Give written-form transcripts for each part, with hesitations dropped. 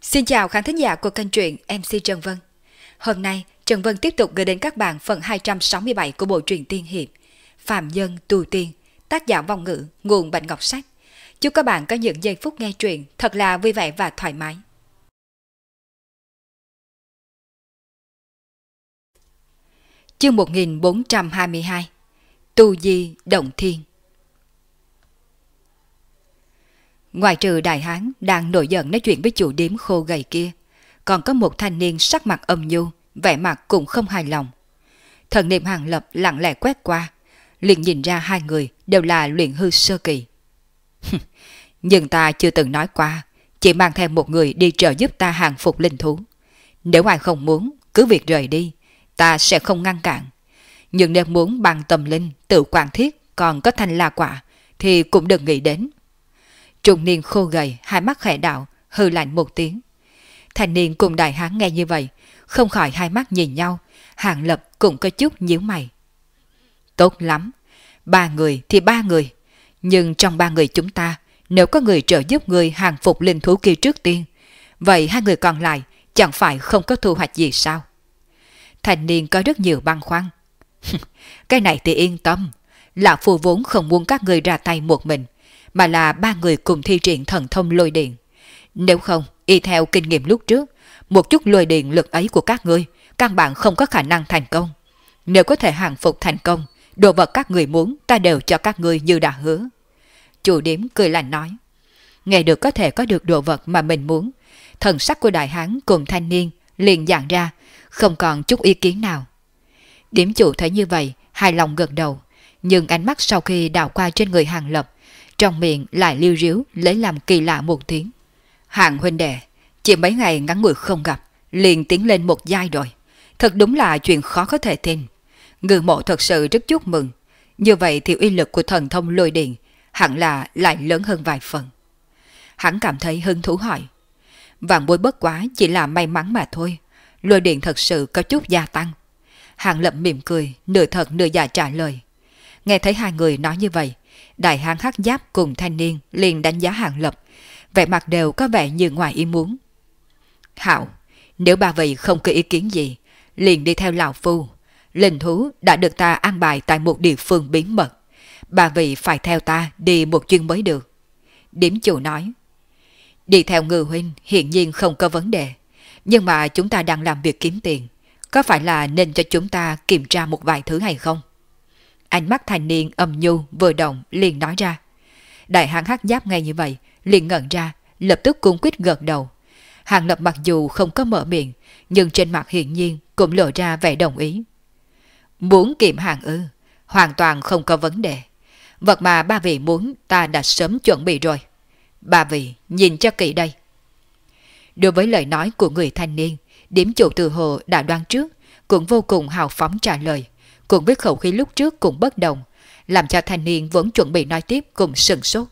Xin chào khán thính giả của kênh truyện MC Trần Vân. Hôm nay, Trần Vân tiếp tục gửi đến các bạn phần 267 của bộ truyện tiên hiệp Phàm Nhân Tu Tiên, tác giả Vong Ngữ, nguồn Bạch Ngọc Sách. Chúc các bạn có những giây phút nghe truyện thật là vui vẻ và thoải mái. Chương 1422 Tu Di Động Thiên. Ngoài trừ đại hán đang nổi giận nói chuyện với chủ điếm khô gầy kia, còn có một thanh niên sắc mặt âm nhu, vẻ mặt cũng không hài lòng. Thần niệm Hàng Lập lặng lẽ quét qua, liền nhìn ra hai người đều là luyện hư sơ kỳ. Nhưng ta chưa từng nói qua, chỉ mang theo một người đi trợ giúp ta hàng phục linh thú. Nếu ai không muốn, cứ việc rời đi, ta sẽ không ngăn cản. Nhưng nếu muốn bằng tâm linh, tự quản thiết, còn có thanh la quả, thì cũng đừng nghĩ đến. Trung niên khô gầy, hai mắt khẽ đạo, hừ lạnh một tiếng. Thanh niên cùng đại hán nghe như vậy, không khỏi hai mắt nhìn nhau, Hàng Lập cũng có chút nhíu mày. Tốt lắm, ba người thì ba người, nhưng trong ba người chúng ta, nếu có người trợ giúp người hàng phục linh thú kia trước tiên, vậy hai người còn lại chẳng phải không có thu hoạch gì sao? Thanh niên có rất nhiều băn khoăn. Cái này thì yên tâm, lão phu vốn không muốn các người ra tay một mình, mà là ba người cùng thi triển thần thông lôi điện. Nếu không, y theo kinh nghiệm lúc trước, một chút lôi điện lực ấy của các ngươi, căn bản không có khả năng thành công. Nếu có thể hàng phục thành công, đồ vật các người muốn ta đều cho các ngươi như đã hứa. Chủ điếm cười lạnh nói. Nghe được có thể có được đồ vật mà mình muốn, thần sắc của đại hán cùng thanh niên liền giãn ra, không còn chút ý kiến nào. Điếm chủ thấy như vậy, hài lòng gật đầu, nhưng ánh mắt sau khi đảo qua trên người Hàng Lập, trong miệng lại liêu ríu lấy làm kỳ lạ một tiếng. Hàng huynh đệ, chỉ mấy ngày ngắn ngủi không gặp, liền tiến lên một giai rồi. Thật đúng là chuyện khó có thể tin. Ngư mộ thật sự rất chúc mừng. Như vậy thì uy lực của thần thông lôi điện hẳn là lại lớn hơn vài phần. Hắn cảm thấy hứng thú hỏi. Vạn bối bất quá chỉ là may mắn mà thôi. Lôi điện thật sự có chút gia tăng. Hàng Lập mỉm cười, nửa thật nửa giả trả lời. Nghe thấy hai người nói như vậy, đại hán hắc giáp cùng thanh niên liền đánh giá Hàng Lập, vẻ mặt đều có vẻ như ngoài ý muốn. Hảo, nếu ba vị không có ý kiến gì, liền đi theo lão phu. Linh thú đã được ta an bài tại một địa phương bí mật, ba vị phải theo ta đi một chuyến mới được. Điếm chủ nói. Đi theo Ngư huynh hiển nhiên không có vấn đề, nhưng mà chúng ta đang làm việc kiếm tiền, có phải là nên cho chúng ta kiểm tra một vài thứ hay không? Ánh mắt thanh niên âm nhu vừa động liền nói ra. Đại hán hắc giáp ngay như vậy, liền ngẩn ra, lập tức cung quýt gật đầu. Hàng Lập mặc dù không có mở miệng, nhưng trên mặt hiển nhiên cũng lộ ra vẻ đồng ý. Muốn kiểm hàng ư? Hoàn toàn không có vấn đề. Vật mà ba vị muốn ta đã sớm chuẩn bị rồi. Ba vị nhìn cho kỹ đây. Đối với lời nói của người thanh niên, điếm chủ từ hồ đã đoán trước, cũng vô cùng hào phóng trả lời, cùng với khẩu khí lúc trước cũng bất đồng, làm cho thanh niên vẫn chuẩn bị nói tiếp cùng sừng sốt.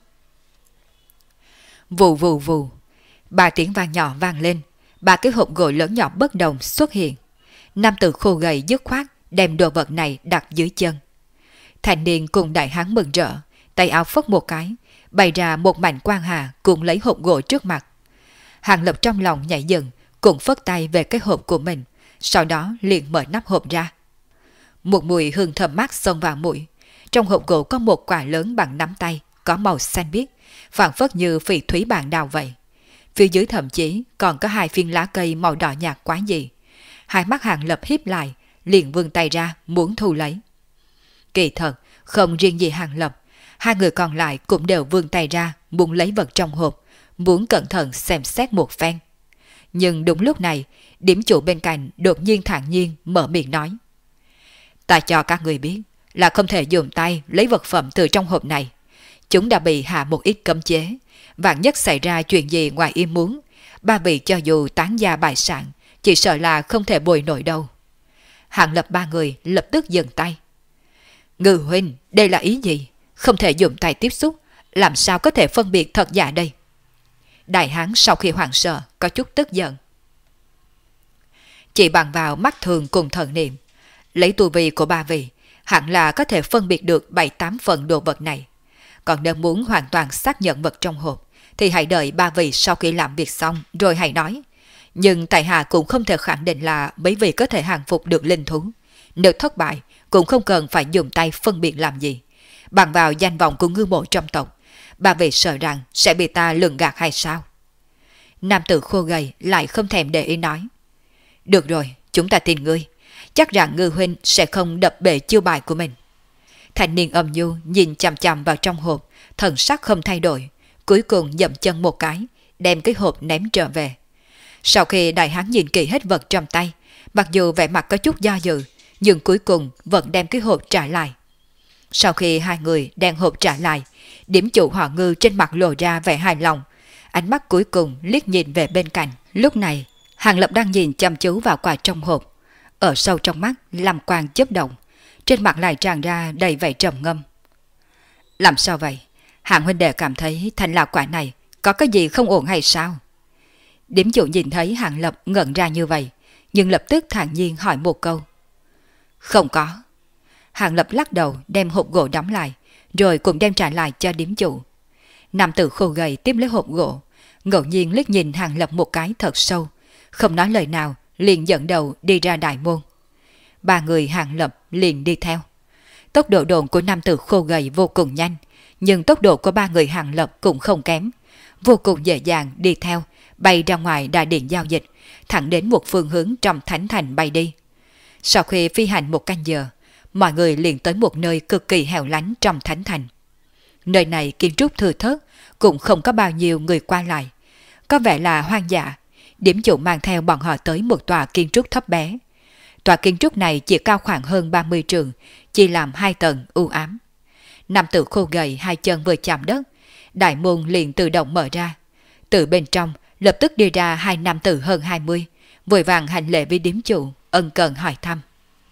Vù vù vù, ba tiếng vang nhỏ vang lên, ba cái hộp gỗ lớn nhỏ bất đồng xuất hiện. Nam tử khô gầy dứt khoát đem đồ vật này đặt dưới chân. Thanh niên cùng đại hán mừng rỡ, tay áo phất một cái, bày ra một mảnh quang hà cùng lấy hộp gỗ trước mặt. Hàng Lập trong lòng nhảy dựng, cũng phất tay về cái hộp của mình, sau đó liền mở nắp hộp ra. Một mùi hương thơm mát xông vào mũi. Trong hộp gỗ có một quả lớn bằng nắm tay, có màu xanh biếc, phảng phất như phỉ thúy bản đào vậy. Phía dưới thậm chí còn có hai viên lá cây màu đỏ nhạt quá dị. Hai mắt Hàng Lập híp lại, liền vươn tay ra muốn thu lấy. Kỳ thật, không riêng gì Hàng Lập, hai người còn lại cũng đều vươn tay ra muốn lấy vật trong hộp, muốn cẩn thận xem xét một phen. Nhưng đúng lúc này, điếm chủ bên cạnh đột nhiên thản nhiên mở miệng nói. Ta cho các người biết là không thể dùng tay lấy vật phẩm từ trong hộp này. Chúng đã bị hạ một ít cấm chế. Vạn nhất xảy ra chuyện gì ngoài ý muốn, ba vị cho dù tán gia bại sản, chỉ sợ là không thể bồi nổi đâu. Hàng Lập ba người lập tức dừng tay. Ngư huynh, đây là ý gì? Không thể dùng tay tiếp xúc, làm sao có thể phân biệt thật giả đây? Đại hán sau khi hoảng sợ có chút tức giận. Chỉ bằng vào mắt thường cùng thần niệm, lấy tu vi của ba vị, hẳn là có thể phân biệt được 7-8 phần đồ vật này. Còn nếu muốn hoàn toàn xác nhận vật trong hộp, thì hãy đợi ba vị sau khi làm việc xong rồi hãy nói. Nhưng tại hạ cũng không thể khẳng định là mấy vị có thể hàng phục được linh thú. Nếu thất bại, cũng không cần phải dùng tay phân biệt làm gì. Bằng vào danh vọng của ngư mộ trong tộc, ba vị sợ rằng sẽ bị ta lường gạt hay sao? Nam tử khô gầy lại không thèm để ý nói. Được rồi, chúng ta tin ngươi. Chắc rằng ngư huynh sẽ không đập bể chiêu bài của mình. Thanh niên âm nhu nhìn chằm chằm vào trong hộp, thần sắc không thay đổi. Cuối cùng dậm chân một cái, đem cái hộp ném trở về. Sau khi đại hán nhìn kỹ hết vật trong tay, mặc dù vẻ mặt có chút do dự, nhưng cuối cùng vẫn đem cái hộp trả lại. Sau khi hai người đem hộp trả lại, điểm chủ họ Ngư trên mặt lộ ra vẻ hài lòng, ánh mắt cuối cùng liếc nhìn về bên cạnh. Lúc này, Hàng Lập đang nhìn chăm chú vào quả trong hộp, ở sâu trong mắt làm quang chớp động, trên mặt lại tràn ra đầy vẻ trầm ngâm. Làm sao vậy? Hạng huynh đệ cảm thấy thành là quả này có cái gì không ổn hay sao? Điểm chủ nhìn thấy Hàng Lập ngẩn ra như vậy, nhưng lập tức thản nhiên hỏi một câu. Không có. Hàng Lập lắc đầu đem hộp gỗ đóng lại, rồi cũng đem trả lại cho điếm chủ. Nam tử khô gầy tiếp lấy hộp gỗ, ngẫu nhiên liếc nhìn Hàng Lập một cái thật sâu, không nói lời nào, liền dẫn đầu đi ra đại môn. Ba người Hàng Lập liền đi theo. Tốc độ độn của nam tử khô gầy vô cùng nhanh, nhưng tốc độ của ba người Hàng Lập cũng không kém, vô cùng dễ dàng đi theo, bay ra ngoài đại điện giao dịch, thẳng đến một phương hướng trong thánh thành bay đi. Sau khi phi hành một canh giờ, mọi người liền tới một nơi cực kỳ hẻo lánh trong thánh thành. Nơi này kiến trúc thưa thớt, cũng không có bao nhiêu người qua lại, có vẻ là hoang dã. Điểm chủ mang theo bọn họ tới một tòa kiến trúc thấp bé. Tòa kiến trúc này chỉ cao khoảng hơn 30 trượng, chỉ làm 2 tầng u ám. Nam tử khô gầy hai chân vừa chạm đất, đại môn liền tự động mở ra. Từ bên trong lập tức đi ra hai nam tử hơn 20, vội vàng hành lễ với điếm chủ, ân cần hỏi thăm.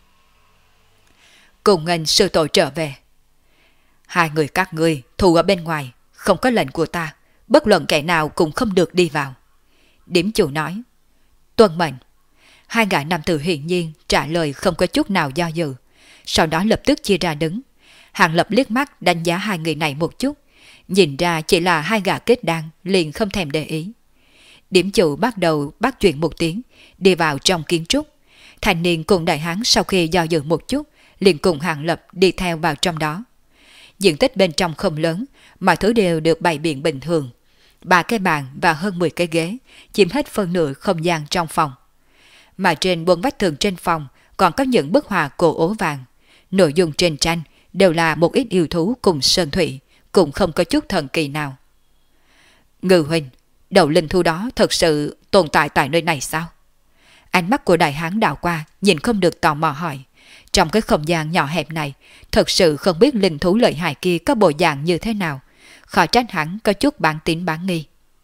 Cùng nghênh sư tổ trở về. Hai người các ngươi thù ở bên ngoài, không có lệnh của ta, bất luận kẻ nào cũng không được đi vào. Điếm chủ nói. Tuân mệnh. Hai gã nam tử hiển nhiên trả lời không có chút nào do dự, sau đó lập tức chia ra đứng. Hàng Lập liếc mắt đánh giá hai người này một chút, nhìn ra chỉ là hai gã kết đan, liền không thèm để ý. Điểm chủ bắt đầu bắt chuyện một tiếng, đi vào trong kiến trúc. Thanh niên cùng đại hán sau khi do dự một chút, liền cùng Hàng Lập đi theo vào trong đó. Diện tích bên trong không lớn, mọi thứ đều được bày biện bình thường. 3 cái bàn và hơn 10 cái ghế chiếm hết phân nửa không gian trong phòng. Mà trên 4 vách tường trên phòng còn có những bức họa cổ ố vàng. Nội dung trên tranh đều là một ít yêu thú cùng sơn thủy, cũng không có chút thần kỳ nào. Ngư huynh, đầu linh thú đó thật sự tồn tại tại nơi này sao? Ánh mắt của đại hán đảo qua, nhìn không được tò mò hỏi. Trong cái không gian nhỏ hẹp này, thật sự không biết linh thú lợi hại kia có bộ dạng như thế nào. Khó trách hắn có chút bán tín bán nghi.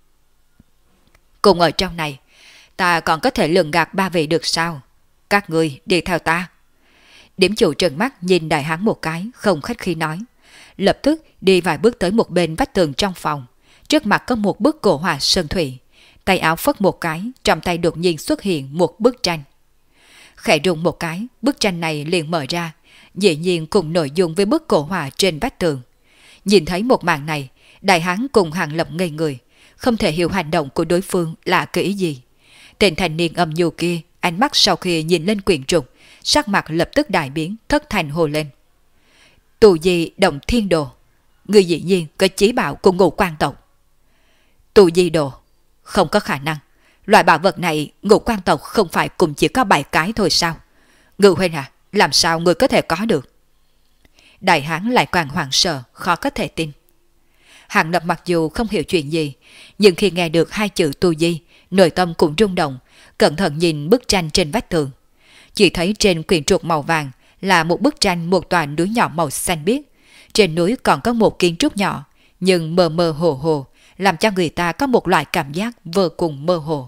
Cùng ở trong này, ta còn có thể lường gạt ba vị được sao? Các ngươi đi theo ta. Điểm chủ trừng mắt nhìn đại hán một cái, không khách khí nói. Lập tức đi vài bước tới một bên vách tường trong phòng. Trước mặt có một bức cổ họa sơn thủy. Tay áo phất một cái, trong tay đột nhiên xuất hiện một bức tranh. Khẽ rung một cái, bức tranh này liền mở ra, dĩ nhiên cùng nội dung với bức cổ họa trên vách tường. Nhìn thấy một màn này, đại hán cùng Hàng Lập ngây người, không thể hiểu hành động của đối phương là cái ý gì. Tên thanh niên âm nhu kia, ánh mắt sau khi nhìn lên quyển trục, sắc mặt lập tức đại biến, thất thành hồ lên. Tù Di Động Thiên Đồ, người dĩ nhiên có chí bảo của Ngũ Quan tộc. Tù Di Đồ, không có khả năng. Loại bảo vật này Ngũ Quan tộc không phải cũng chỉ có 7 cái thôi sao? Ngự huynh à, làm sao người có thể có được? Đại hán lại càng hoảng sợ, khó có thể tin. Hàng Lập mặc dù không hiểu chuyện gì, nhưng khi nghe được hai chữ Tu Di, nội tâm cũng rung động, cẩn thận nhìn bức tranh trên vách tường. Chỉ thấy trên quyển trục màu vàng là một bức tranh một tòa núi nhỏ màu xanh biếc. Trên núi còn có một kiến trúc nhỏ, nhưng mơ mơ hồ hồ, làm cho người ta có một loại cảm giác vô cùng mơ hồ.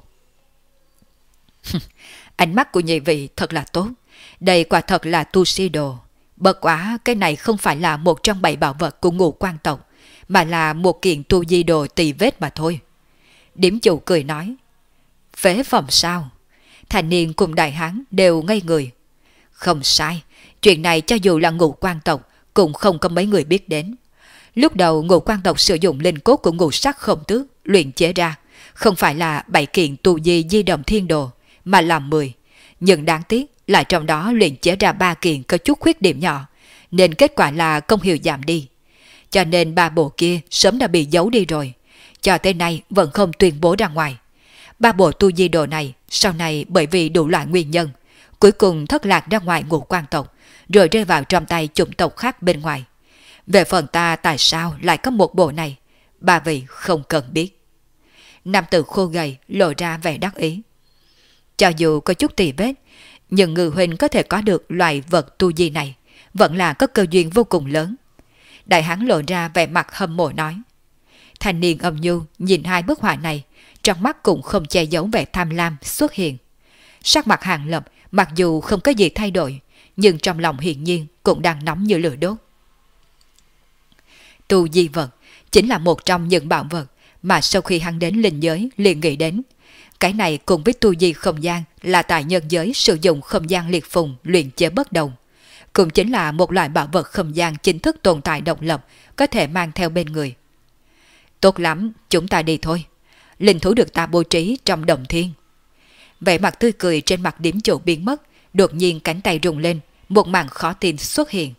Ánh mắt của nhị vị thật là tốt. Đây quả thật là tu si đồ. Bất quá cái này không phải là một trong 7 bảo vật của Ngũ Quan tộc, mà là một kiện tu di đồ tỳ vết mà thôi. Điểm chủ cười nói. Phế phẩm sao? Thanh niên cùng đại hán đều ngây người. Không sai, chuyện này cho dù là Ngũ Quan tộc cũng không có mấy người biết đến. Lúc đầu Ngũ Quan tộc sử dụng linh cốt của Ngũ Sắc Không Tước luyện chế ra, không phải là 7 kiện tu di di động thiên đồ, mà là 10. Nhưng đáng tiếc là trong đó luyện chế ra 3 kiện có chút khuyết điểm nhỏ, nên kết quả là công hiệu giảm đi. Cho nên 3 bộ kia sớm đã bị giấu đi rồi, cho tới nay vẫn không tuyên bố ra ngoài. 3 bộ tu di đồ này sau này bởi vì đủ loại nguyên nhân, cuối cùng thất lạc ra ngoài Ngũ Quan tộc, rồi rơi vào trong tay chủng tộc khác bên ngoài. Về phần ta tại sao lại có một bộ này, ba vị không cần biết. Nam tử khô gầy lộ ra vẻ đắc ý. Cho dù có chút tì vết, nhưng Ngư huynh có thể có được loại vật tu di này, vẫn là có cơ duyên vô cùng lớn. Đại hán lộ ra vẻ mặt hâm mộ nói. Thanh niên âm nhu nhìn hai bức họa này, trong mắt cũng không che giấu vẻ tham lam xuất hiện. Sắc mặt Hàng Lập mặc dù không có gì thay đổi, nhưng trong lòng hiển nhiên cũng đang nóng như lửa đốt. Tu di vật chính là một trong những bảo vật mà sau khi hắn đến linh giới liền nghĩ đến. Cái này cùng với tu di không gian là tại nhân giới sử dụng không gian liệt phùng luyện chế bất đồng. Cũng chính là một loại bảo vật không gian chính thức tồn tại độc lập, có thể mang theo bên người. Tốt lắm, chúng ta đi thôi. Linh thú được ta bố trí trong động thiên. Vẻ mặt tươi cười trên mặt điếm chủ biến mất, đột nhiên cánh tay rung lên, một màn khó tin xuất hiện.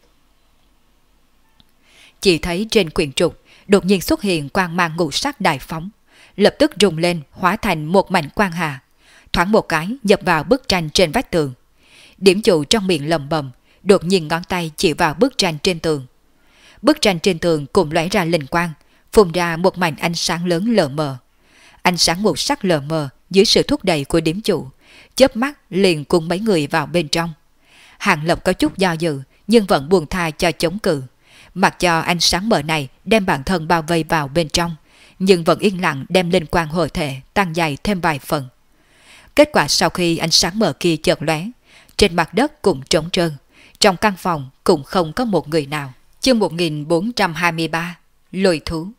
Chỉ thấy trên quyển trục đột nhiên xuất hiện quang mang ngũ sắc đại phóng, lập tức rung lên hóa thành một mảnh quang hà, thoáng một cái nhập vào bức tranh trên vách tường. Điểm chủ trong miệng lẩm bẩm, đột nhiên ngón tay chỉ vào bức tranh trên tường. Bức tranh trên tường cùng lóe ra linh quang, phun ra một mảnh ánh sáng lớn lờ mờ. Ánh sáng ngũ sắc lờ mờ dưới sự thúc đẩy của điểm chủ, chớp mắt liền cùng mấy người vào bên trong. Hàng Lập có chút do dự, nhưng vẫn buông tha cho chống cự, mặc cho ánh sáng mờ này đem bản thân bao vây vào bên trong, nhưng vẫn yên lặng đem linh quang hồi thể tăng dày thêm vài phần. Kết quả sau khi ánh sáng mờ kia chợt lóe, trên mặt đất cũng trống trơn, trong căn phòng cũng không có một người nào. Chương 1423 Lôi thú.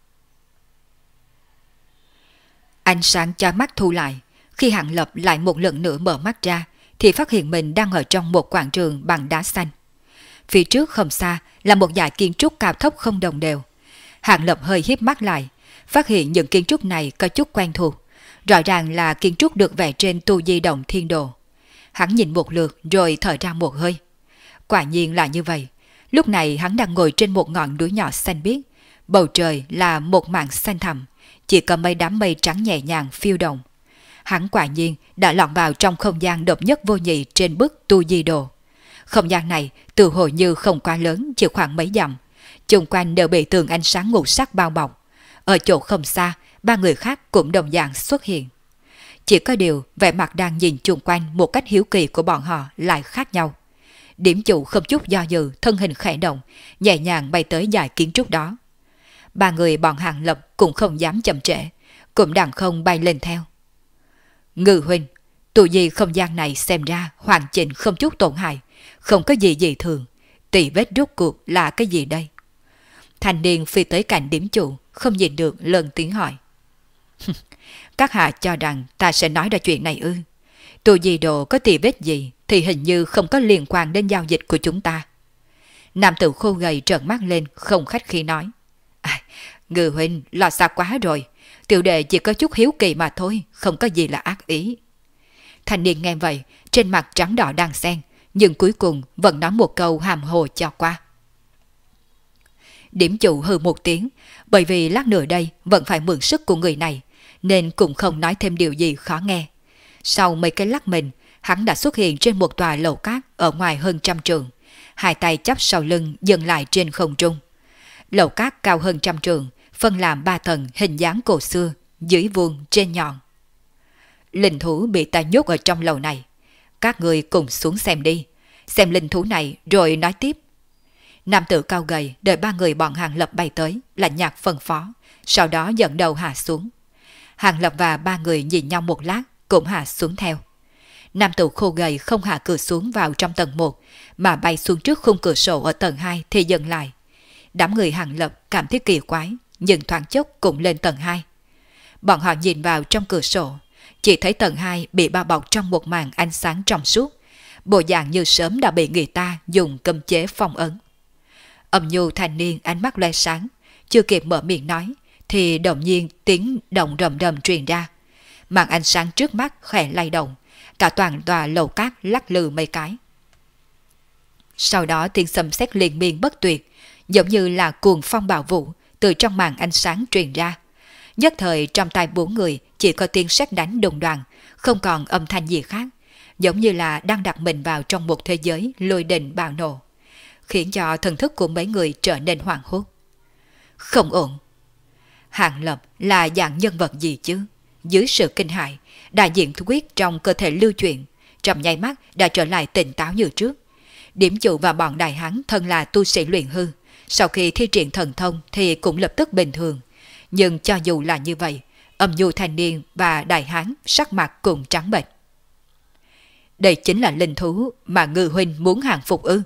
Ánh sáng chói mắt thu lại, khi Hàng Lập lại một lần nữa mở mắt ra thì phát hiện mình đang ở trong một quảng trường bằng đá xanh. Phía trước không xa là một dải kiến trúc cao thấp không đồng đều. Hàng Lập hơi híp mắt lại, phát hiện những kiến trúc này có chút quen thuộc, rõ ràng là kiến trúc được vẽ trên tu di động thiên đồ. Hắn nhìn một lượt rồi thở ra một hơi. Quả nhiên là như vậy. Lúc này hắn đang ngồi trên một ngọn núi nhỏ xanh biếc, bầu trời là một mảng xanh thẳm, chỉ có mấy đám mây trắng nhẹ nhàng phiêu động. Hắn quả nhiên đã lọt vào trong không gian độc nhất vô nhị trên bức tu di đồ. Không gian này từ hồ như không quá lớn, chỉ khoảng mấy dặm, chung quanh đều bị tường ánh sáng ngũ sắc bao bọc. Ở chỗ không xa, ba người khác cũng đồng dạng xuất hiện. Chỉ có điều vẻ mặt đang nhìn chung quanh một cách hiếu kỳ của bọn họ lại khác nhau. Điểm chủ không chút do dự, thân hình khẽ động, nhẹ nhàng bay tới dải kiến trúc đó. Ba người bọn Hàng Lập cũng không dám chậm trễ, cũng đằng không bay lên theo. Ngư huynh, tù di không gian này xem ra hoàn chỉnh không chút tổn hại, không có gì dị thường, tỳ vết rốt cuộc là cái gì đây? Thanh niên phi tới cạnh điểm chủ, không nhìn được lớn tiếng hỏi. Các hạ cho rằng ta sẽ nói ra chuyện này ư? Tù di đồ có tỳ vết gì thì hình như không có liên quan đến giao dịch của chúng ta. Nam tử khô gầy trợn mắt lên, không khách khí nói. Ngư huynh lo xa quá rồi, tiểu đệ chỉ có chút hiếu kỳ mà thôi, không có gì là ác ý. Thanh niên nghe vậy, trên mặt trắng đỏ đang xen, nhưng cuối cùng vẫn nói một câu hàm hồ cho qua. Điểm chủ hừ một tiếng, bởi vì lát nữa đây vẫn phải mượn sức của người này, nên cũng không nói thêm điều gì khó nghe. Sau mấy cái lắc mình, hắn đã xuất hiện trên một tòa lầu cát ở ngoài hơn 100 trượng, hai tay chắp sau lưng dừng lại trên không trung. Lầu cát cao hơn 100 trượng, phân làm 3 tầng hình dáng cổ xưa, dưới vuông trên nhọn. Linh thú bị ta nhốt ở trong lầu này, các người cùng xuống xem đi, xem linh thú này rồi nói tiếp. Nam tử cao gầy đợi ba người bọn Hàng Lập bay tới, lạnh nhạt phân phó, sau đó dẫn đầu hạ xuống. Hàng Lập và ba người nhìn nhau một lát, cũng hạ xuống theo. Nam tử khô gầy không hạ cửa xuống vào trong tầng 1, mà bay xuống trước khung cửa sổ ở tầng 2 thì dừng lại. Đám người Hàng Lập cảm thấy kỳ quái, nhưng thoáng chốc cũng lên tầng 2. Bọn họ nhìn vào trong cửa sổ, chỉ thấy tầng 2 bị bao bọc trong một màn ánh sáng trong suốt, bộ dạng như sớm đã bị người ta dùng cấm chế phong ấn. Âm nhu thanh niên ánh mắt loe sáng, chưa kịp mở miệng nói thì đột nhiên tiếng động rầm rầm truyền ra. Màn ánh sáng trước mắt khẽ lay động, cả toàn tòa lầu cát lắc lư mấy cái. Sau đó tiếng sấm sét liên miên bất tuyệt, giống như là cuồng phong bạo vũ từ trong màn ánh sáng truyền ra. Nhất thời trong tai 4 người chỉ có tiếng sét đánh đùng đoàng, không còn âm thanh gì khác, giống như là đang đặt mình vào trong một thế giới lôi đình bạo nổ, khiến cho thần thức của mấy người trở nên hoảng hốt. Không ổn. Hàng Lập là dạng nhân vật gì chứ? Dưới sự kinh hãi, đại diện huyết trong cơ thể lưu chuyển, trong nháy mắt đã trở lại tỉnh táo như trước. Điểm chủ và bọn đại hán thân là tu sĩ luyện hư, sau khi thi triển thần thông thì cũng lập tức bình thường. Nhưng cho dù là như vậy, âm nhu thanh niên và đại hán sắc mặt cũng trắng bệch. Đây chính là linh thú mà Ngư huynh muốn hàng phục ư?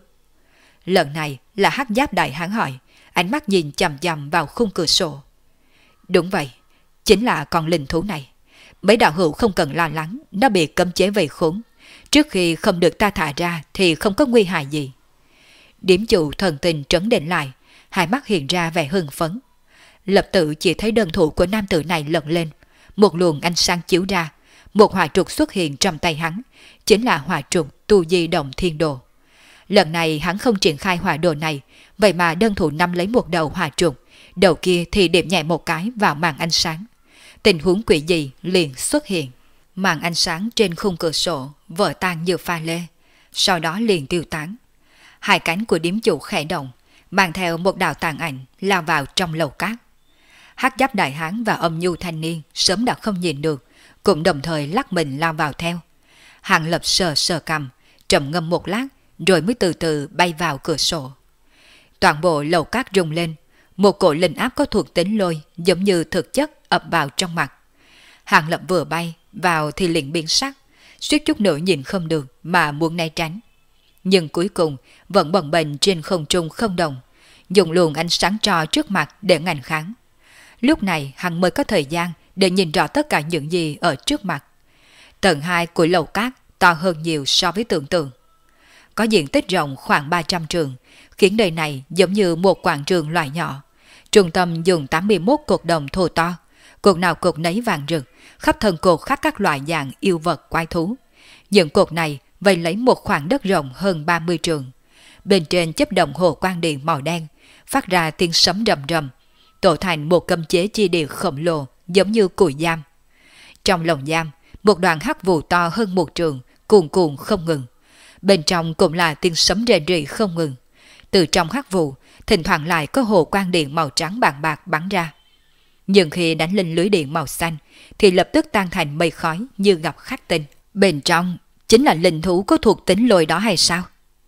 Lần này là hắc giáp đại hán hỏi, ánh mắt nhìn chằm chằm vào khung cửa sổ. Đúng vậy, chính là con linh thú này. Mấy đạo hữu không cần lo lắng, nó bị cấm chế vây khốn. Trước khi không được ta thả ra thì không có nguy hại gì. Điểm chủ thần tình trấn định lại, hai mắt hiện ra vẻ hưng phấn. Lập tự chỉ thấy đơn thủ của nam tử này lật lên, một luồng ánh sáng chiếu ra, một hỏa trục xuất hiện trong tay hắn, chính là hỏa trục tu di động thiên đồ. Lần này hắn không triển khai hỏa đồ này, vậy mà đơn thủ nắm lấy một đầu hỏa trục, đầu kia thì điểm nhẹ một cái vào màn ánh sáng. Tình huống quỷ dị liền xuất hiện. Màn ánh sáng trên khung cửa sổ vỡ tan như pha lê, sau đó liền tiêu tán. Hai cánh của điếm chủ khẽ động, mang theo một đạo tàn ảnh lao vào trong lầu cát. Hắc giáp đại hán và âm nhu thanh niên sớm đã không nhìn được, cũng đồng thời lắc mình lao vào theo. Hàng Lập sờ sờ cằm, trầm ngâm một lát, rồi mới từ từ bay vào cửa sổ. Toàn bộ lầu cát rung lên, một cổ linh áp có thuộc tính lôi giống như thực chất ập vào trong mặt. Hàng Lập vừa bay vào thì liền biến sắc, suýt chút nữa nhìn không được mà muốn né tránh. Nhưng cuối cùng vẫn bồng bềnh trên không trung không động, dùng luồng ánh sáng tro trước mặt để ngăn kháng. Lúc này hắn mới có thời gian để nhìn rõ tất cả những gì ở trước mặt. Tầng 2 của lầu cát to hơn nhiều so với tưởng tượng. Có diện tích rộng khoảng 300 trường, khiến nơi này giống như một quảng trường loại nhỏ. Trung tâm dùng 81 cột đồng thô to, cột nào cột nấy vàng rực, khắp thân cột khắc các loại dạng yêu vật quái thú. Những cột này vây lấy một khoảng đất rộng hơn 30 trường. Bên trên chớp đồng hồ quang điện màu đen, phát ra tiếng sấm rầm rầm, tổ thành một cấm chế chi địa khổng lồ giống như cùi giam. Trong lồng giam, một đoàn hắc vụ to hơn một trường, cuồn cuộn không ngừng. Bên trong cũng là tiếng sấm rền rỉ không ngừng. Từ trong hắc vụ, thỉnh thoảng lại có hồ quang điện màu trắng bạc bạc bắn ra. Nhưng khi đánh lên lưới điện màu xanh, thì lập tức tan thành mây khói như gặp khắc tinh. Bên trong chính là linh thú có thuộc tính lôi đó hay sao?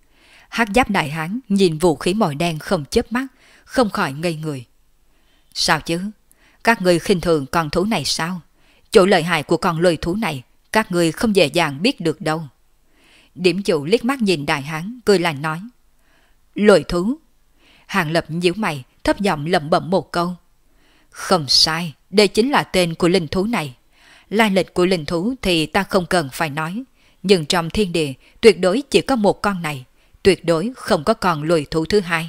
Hắc giáp đại hán nhìn vũ khí màu đen không chớp mắt, không khỏi ngây người. Sao chứ? Các người khinh thường con thú này sao? Chỗ lợi hại của con lôi thú này, các người không dễ dàng biết được đâu. Điểm chủ liếc mắt nhìn đại hán, cười lạnh nói. Lôi thú? Hàng Lập nhíu mày, thấp giọng lẩm bẩm một câu. Không sai, đây chính là tên của linh thú này. Lai lịch của linh thú thì ta không cần phải nói, nhưng trong thiên địa tuyệt đối chỉ có một con này, tuyệt đối không có con lôi thú thứ hai.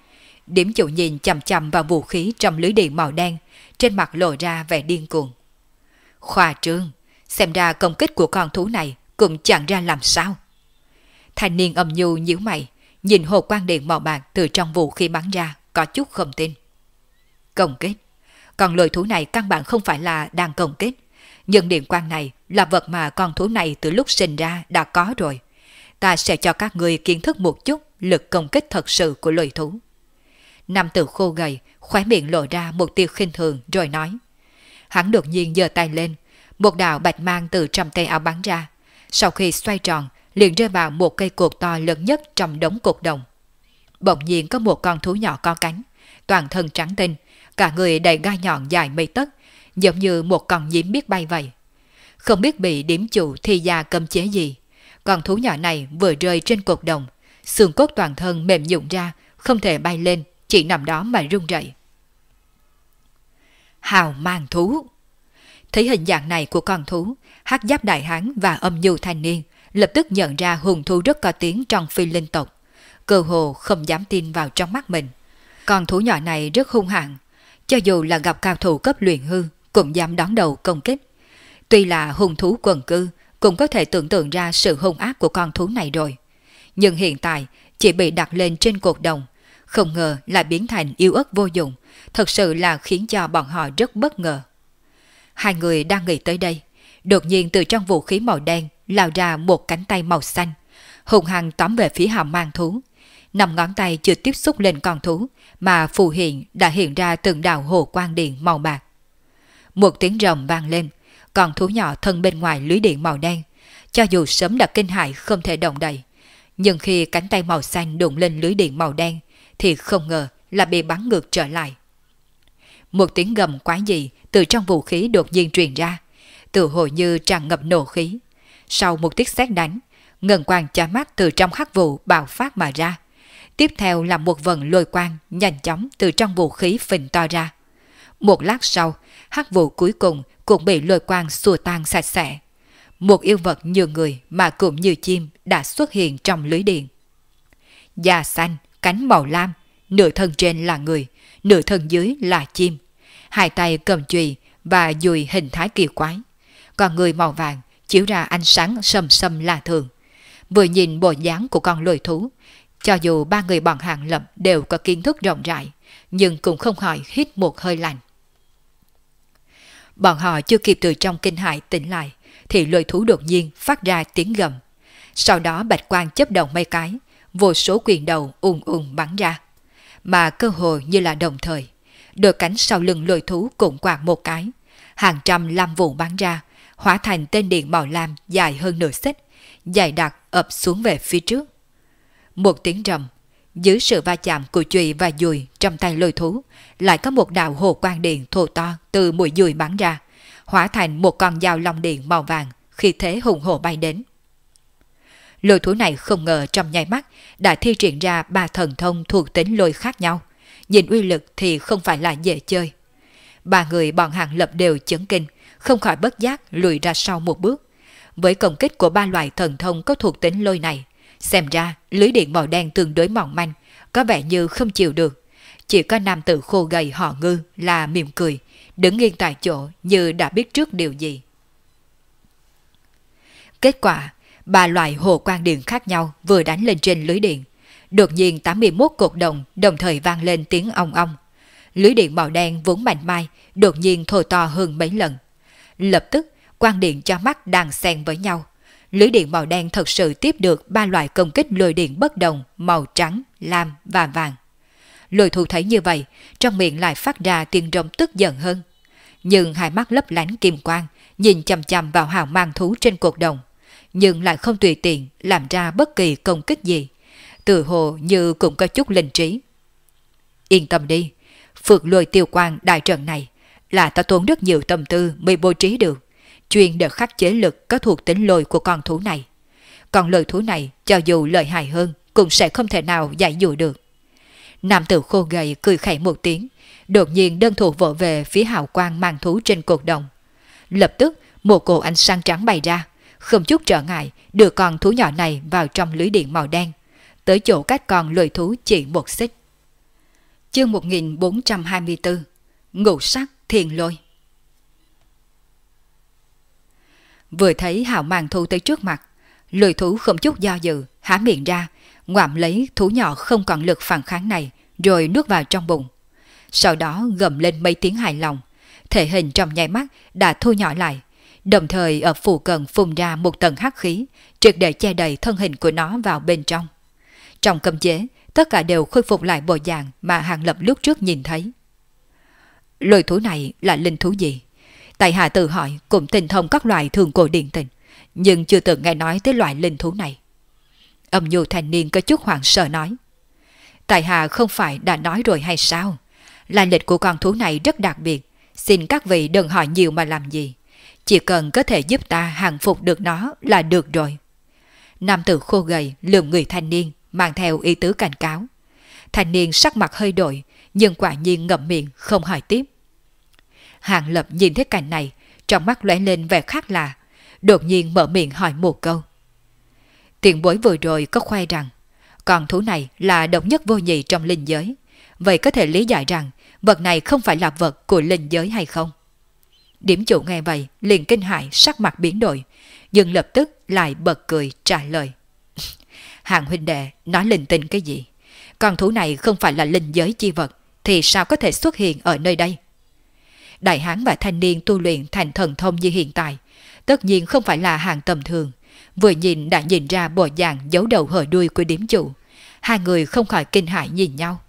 Điểm chủ nhìn chằm chằm vào vũ khí trong lưới điện màu đen, trên mặt lộ ra vẻ điên cuồng. Khoa trương, xem ra công kích của con thú này cũng chẳng ra làm sao. Thanh niên âm nhu nhíu mày, nhìn hồ quang điện màu bạc từ trong vũ khí bắn ra, có chút không tin. Công kích? Con lôi thú này căn bản không phải là đang công kích, nhưng điện quang này là vật mà con thú này từ lúc sinh ra đã có rồi. Ta sẽ cho các người kiến thức một chút lực công kích thật sự của lôi thú. Nam tử khô gầy, khóe miệng lộ ra một tia khinh thường rồi nói. Hắn đột nhiên giơ tay lên, một đạo bạch mang từ trong tay áo bắn ra. Sau khi xoay tròn, liền rơi vào một cây cột to lớn nhất trong đống cột đồng. Bỗng nhiên có một con thú nhỏ có cánh, toàn thân trắng tinh, cả người đầy gai nhọn dài mấy tấc, giống như một con nhím biết bay vậy. Không biết bị điểm chủ thi gia cấm chế gì, con thú nhỏ này vừa rơi trên cột đồng, xương cốt toàn thân mềm nhũn ra, không thể bay lên, chỉ nằm đó mà run rẩy. Hào mang thú. Thấy hình dạng này của con thú, hắc giáp đại hán và âm nhu thanh niên lập tức nhận ra hùng thú rất có tiếng trong phi linh tộc, cơ hồ không dám tin vào trong mắt mình. Con thú nhỏ này rất hung hãn, cho dù là gặp cao thủ cấp luyện hư cũng dám đón đầu công kích. Tuy là hung thú quần cư, cũng có thể tưởng tượng ra sự hung ác của con thú này rồi. Nhưng hiện tại chỉ bị đặt lên trên cột đồng, không ngờ lại biến thành yếu ớt vô dụng, thật sự là khiến cho bọn họ rất bất ngờ. Hai người đang nghĩ tới đây, đột nhiên từ trong vũ khí màu đen lao ra một cánh tay màu xanh, hùng hăng tóm về phía hàm mang thú. 5 ngón tay chưa tiếp xúc lên con thú, mà phù hiện đã hiện ra từng đạo hồ quang điện màu bạc. Một tiếng rồng vang lên, con thú nhỏ thân bên ngoài lưới điện màu đen, cho dù sớm đã kinh hãi không thể động đậy, nhưng khi cánh tay màu xanh đụng lên lưới điện màu đen, thì không ngờ là bị bắn ngược trở lại. Một tiếng gầm quái dị từ trong vũ khí đột nhiên truyền ra, tự hồ như tràn ngập nộ khí. Sau một tiếng sét đánh, ngân quang chói mắt từ trong hắc vụ bạo phát mà ra. Tiếp theo là một vần lôi quang nhanh chóng từ trong vũ khí phình to ra. Một lát sau, hắc vụ cuối cùng cũng bị lôi quang xua tan sạch sẽ. Một yêu vật như người mà cũng như chim đã xuất hiện trong lưới điện. Da xanh, cánh màu lam, nửa thân trên là người, nửa thân dưới là chim. Hai tay cầm chùy và dùi hình thái kỳ quái. Còn người màu vàng chiếu ra ánh sáng sầm sầm lạ thường. Vừa nhìn bộ dáng của con lôi thú, cho dù ba người bọn Hàng Lập đều có kiến thức rộng rãi, nhưng cũng không khỏi hít một hơi lạnh. Bọn họ chưa kịp từ trong kinh hãi tỉnh lại, thì lôi thú đột nhiên phát ra tiếng gầm. Sau đó bạch quang chớp động mấy cái, vô số quyền đầu ùn ùn bắn ra. Mà cơ hội như là đồng thời, đôi cánh sau lưng lôi thú cũng quạt một cái, hàng trăm lam vụ bắn ra, hóa thành tên điện màu lam dài hơn nửa xích, dài đặc ập xuống về phía trước. Một tiếng rầm, dưới sự va chạm của chùy và dùi trong tay lôi thú, lại có một đạo hồ quang điện thô to từ mũi dùi bắn ra, hóa thành một con dao long điện màu vàng, khi thế hùng hổ bay đến. Lôi thú này không ngờ trong nháy mắt đã thi triển ra 3 thần thông thuộc tính lôi khác nhau, nhìn uy lực thì không phải là dễ chơi. Ba người bọn Hàng Lập đều chấn kinh, không khỏi bất giác lùi ra sau một bước. Với công kích của 3 loại thần thông có thuộc tính lôi này, xem ra lưới điện màu đen tương đối mỏng manh, có vẻ như không chịu được. Chỉ có nam tử khô gầy họ Ngư là mỉm cười, đứng nghiêng tại chỗ như đã biết trước điều gì. Kết quả, 3 loại hồ quang điện khác nhau vừa đánh lên trên lưới điện. Đột nhiên 81 cột đồng thời vang lên tiếng ong ong. Lưới điện màu đen vốn mảnh mai, đột nhiên thổi to hơn mấy lần. Lập tức, quang điện cho mắt đang xen với nhau. Lưới điện màu đen thật sự tiếp được 3 loại công kích lôi điện bất đồng màu trắng, lam và vàng. Lôi thú thấy như vậy, trong miệng lại phát ra tiếng rống tức giận hơn. Nhưng hai mắt lấp lánh kim quang, nhìn chằm chằm vào hào mang thú trên cột đồng, nhưng lại không tùy tiện làm ra bất kỳ công kích gì. Tự hồ như cũng có chút linh trí. Yên tâm đi, phượng lôi tiêu quang đại trận này là ta tốn rất nhiều tâm tư mới bố trí được, chuyên để khắc chế lực có thuộc tính lôi của con thú này. Còn lôi thú này cho dù lợi hại hơn cũng sẽ không thể nào giải dụ được. Nam tử khô gầy cười khẩy một tiếng, đột nhiên đơn thủ vỗ về phía hào quang mang thú trên cột đồng. Lập tức một cổ ánh sáng trắng bay ra, không chút trở ngại đưa con thú nhỏ này vào trong lưới điện màu đen, tới chỗ cách con lôi thú chỉ một xích. Chương 1424 Ngũ sắc thiên lôi. Vừa thấy hào mang thú tới trước mặt, lôi thú không chút do dự, há miệng ra, ngoạm lấy thú nhỏ không còn lực phản kháng này, rồi nuốt vào trong bụng. Sau đó gầm lên mấy tiếng hài lòng, thể hình trong nháy mắt đã thu nhỏ lại, đồng thời ở phụ cận phun ra một tầng hắc khí, triệt để che đầy thân hình của nó vào bên trong. Trong cấm chế, tất cả đều khôi phục lại bộ dạng mà Hàng Lập lúc trước nhìn thấy. Lôi thú này là linh thú gì? Tại hạ tự hỏi cũng tinh thông các loại thường cổ điện tình, nhưng chưa từng nghe nói tới loại linh thú này. Âm nhu thanh niên có chút hoảng sợ nói. Tại hạ không phải đã nói rồi hay sao? Lai lịch của con thú này rất đặc biệt, xin các vị đừng hỏi nhiều mà làm gì. Chỉ cần có thể giúp ta hàng phục được nó là được rồi. Nam tử khô gầy lườm người thanh niên, mang theo ý tứ cảnh cáo. Thanh niên sắc mặt hơi đổi, nhưng quả nhiên ngậm miệng không hỏi tiếp. Hàng Lập nhìn thấy cảnh này, trong mắt lóe lên vẻ khác lạ, đột nhiên mở miệng hỏi một câu. Tiền bối vừa rồi có khoe rằng con thú này là độc nhất vô nhị trong linh giới, vậy có thể lý giải rằng vật này không phải là vật của linh giới hay không? Điểm chủ nghe vậy liền kinh hãi, sắc mặt biến đổi, nhưng lập tức lại bật cười trả lời. Hàng huynh đệ nói linh tinh cái gì? Con thú này không phải là linh giới chi vật thì sao có thể xuất hiện ở nơi đây? Đại hán và thanh niên tu luyện thành thần thông như hiện tại, tất nhiên không phải là hàng tầm thường. Vừa nhìn đã nhìn ra bộ dạng giấu đầu hở đuôi của điếm chủ. Hai người không khỏi kinh hãi nhìn nhau.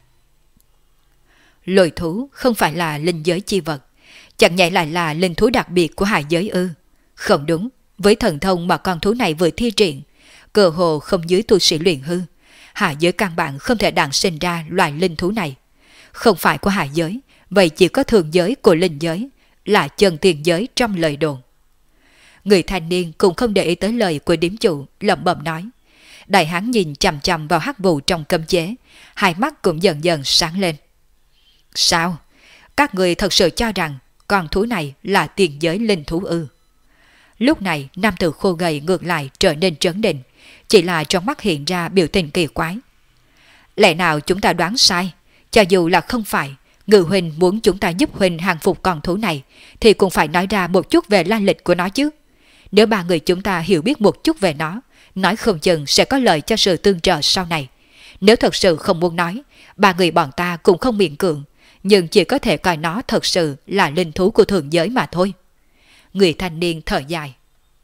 Lôi thú không phải là linh giới chi vật, chẳng nhẽ lại là linh thú đặc biệt của hạ giới ư? Không đúng, với thần thông mà con thú này vừa thi triển, cơ hồ không dưới tu sĩ luyện hư, hạ giới căn bản không thể đản sinh ra loài linh thú này. Không phải của hạ giới, vậy chỉ có thường giới của linh giới, là chân tiền giới trong lời đồn. Người thanh niên cũng không để ý tới lời của điếm chủ, lẩm bẩm nói. Đại hán nhìn chằm chằm vào hắc vụ trong cấm chế, hai mắt cũng dần dần sáng lên. Sao? Các người thật sự cho rằng con thú này là tiền giới linh thú ư? Lúc này nam tử khô gầy ngược lại trở nên trấn định, chỉ là trong mắt hiện ra biểu tình kỳ quái. Lẽ nào chúng ta đoán sai? Cho dù là không phải, Ngự huynh muốn chúng ta giúp huynh hàng phục con thú này thì cũng phải nói ra một chút về lai lịch của nó chứ. Nếu ba người chúng ta hiểu biết một chút về nó, nói không chừng sẽ có lợi cho sự tương trợ sau này. Nếu thật sự không muốn nói, ba người bọn ta cũng không miễn cưỡng, nhưng chỉ có thể coi nó thật sự là linh thú của thường giới mà thôi. Người thanh niên thở dài.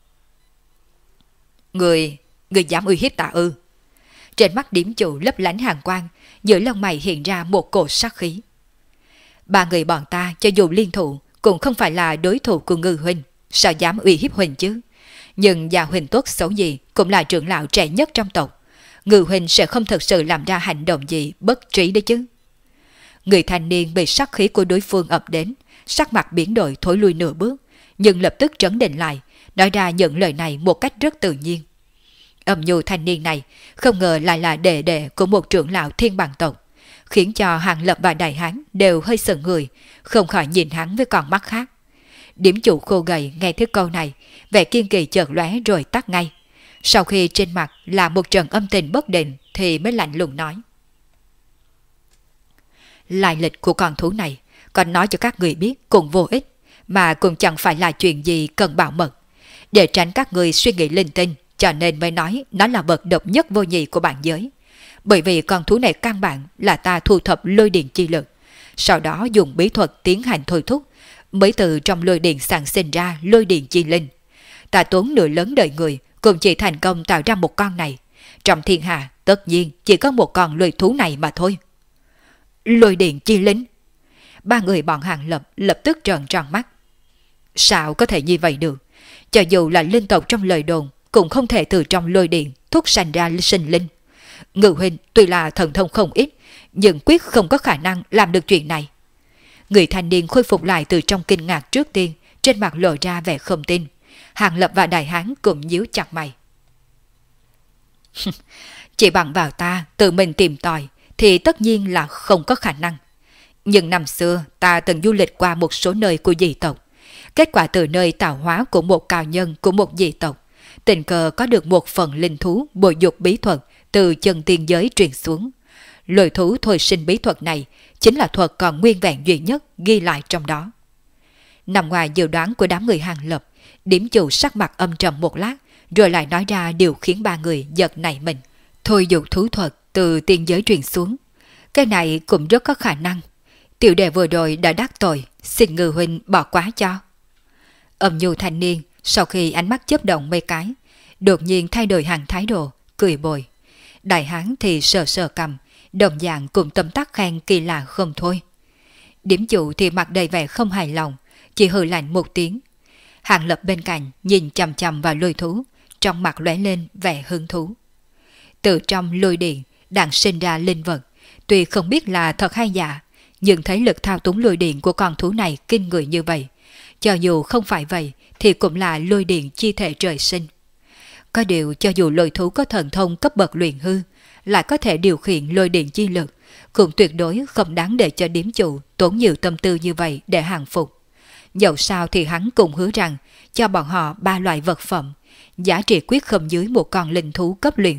Người dám uy hiếp ta ư? Trên mắt điếm chủ lấp lánh hàn quang, giữa lông mày hiện ra một cổ sát khí. Ba người bọn ta cho dù liên thủ cũng không phải là đối thủ của Ngư huynh, sao dám uy hiếp huynh chứ? Nhưng già huynh tốt xấu gì cũng là trưởng lão trẻ nhất trong tộc, Ngư huynh sẽ không thật sự làm ra hành động gì bất trí đấy chứ. Người thanh niên bị sát khí của đối phương ập đến, sắc mặt biến đổi thối lui nửa bước, nhưng lập tức trấn định lại, nói ra những lời này một cách rất tự nhiên. Âm nhu thanh niên này không ngờ lại là đệ đệ của một trưởng lão thiên bằng tộc, khiến cho Hàng Lập và Đại Hán đều hơi sững người, không khỏi nhìn hắn với con mắt khác. Điểm chủ khô gầy nghe thấy câu này, vẻ kiên kỳ chợt lóe rồi tắt ngay. Sau khi trên mặt là một trận âm tình bất định thì mới lạnh lùng nói. Lai lịch của con thú này, còn nói cho các người biết cũng vô ích, mà cũng chẳng phải là chuyện gì cần bảo mật. Để tránh các người suy nghĩ linh tinh, cho nên mới nói nó là bậc độc nhất vô nhị của bản giới. Bởi vì con thú này căn bản là ta thu thập lôi điện chi lực, sau đó dùng bí thuật tiến hành thôi thúc, mới từ trong lôi điện sản sinh ra lôi điện chi linh. Ta tốn nửa lớn đời người cũng chỉ thành công tạo ra một con này. Trong thiên hạ tất nhiên chỉ có một con lôi thú này mà thôi. Lôi điện chi linh? Ba người bọn Hàng Lập lập tức trợn tròn mắt. Sao có thể như vậy được? Cho dù là linh tộc trong lời đồn cũng không thể từ trong lôi điện thúc sanh ra sinh linh. Ngự huynh tuy là thần thông không ít, nhưng quyết không có khả năng làm được chuyện này. Người thanh niên khôi phục lại từ trong kinh ngạc trước tiên, trên mặt lộ ra vẻ không tin. Hàng Lập và Đại Hán cũng nhíu chặt mày. Chỉ bằng vào ta tự mình tìm tòi thì tất nhiên là không có khả năng. Nhưng năm xưa ta từng du lịch qua một số nơi của dị tộc. Kết quả từ nơi tạo hóa của một cao nhân của một dị tộc, tình cờ có được một phần linh thú bồi dục bí thuật từ chân tiên giới truyền xuống. Lôi thú thôi sinh bí thuật này chính là thuật còn nguyên vẹn duy nhất ghi lại trong đó. Nằm ngoài dự đoán của đám người Hàng Lập, điểm chủ sắc mặt âm trầm một lát, rồi lại nói ra điều khiến ba người giật nảy mình. Thôi dục thú thuật từ tiên giới truyền xuống, cái này cũng rất có khả năng. Tiểu đệ vừa rồi đã đắc tội, xin Ngư huynh bỏ quá cho. Âm nhu thanh niên sau khi ánh mắt chớp động mấy cái, đột nhiên thay đổi hẳn thái độ, cười bồi. Đại hán thì sờ sờ cầm, đồng dạng cùng tâm tác khen kỳ lạ không thôi. Điểm chủ thì mặt đầy vẻ không hài lòng, chỉ hừ lạnh một tiếng. Hàng Lập bên cạnh nhìn chằm chằm vào lôi thú, trong mặt lóe lên vẻ hứng thú. Từ trong lôi điện đàn sinh ra linh vật, tuy không biết là thật hay giả, nhưng thấy lực thao túng lôi điện của con thú này kinh người như vậy. Cho dù không phải vậy thì cũng là lôi điện chi thể trời sinh. Có điều cho dù lôi thú có thần thông cấp bậc luyện hư, lại có thể điều khiển lôi điện chi lực, cũng tuyệt đối không đáng để cho điếm chủ tốn nhiều tâm tư như vậy để hàng phục. Dẫu sao thì hắn cũng hứa rằng cho bọn họ 3 loại vật phẩm, giá trị quyết không dưới một con linh thú cấp luyện hư,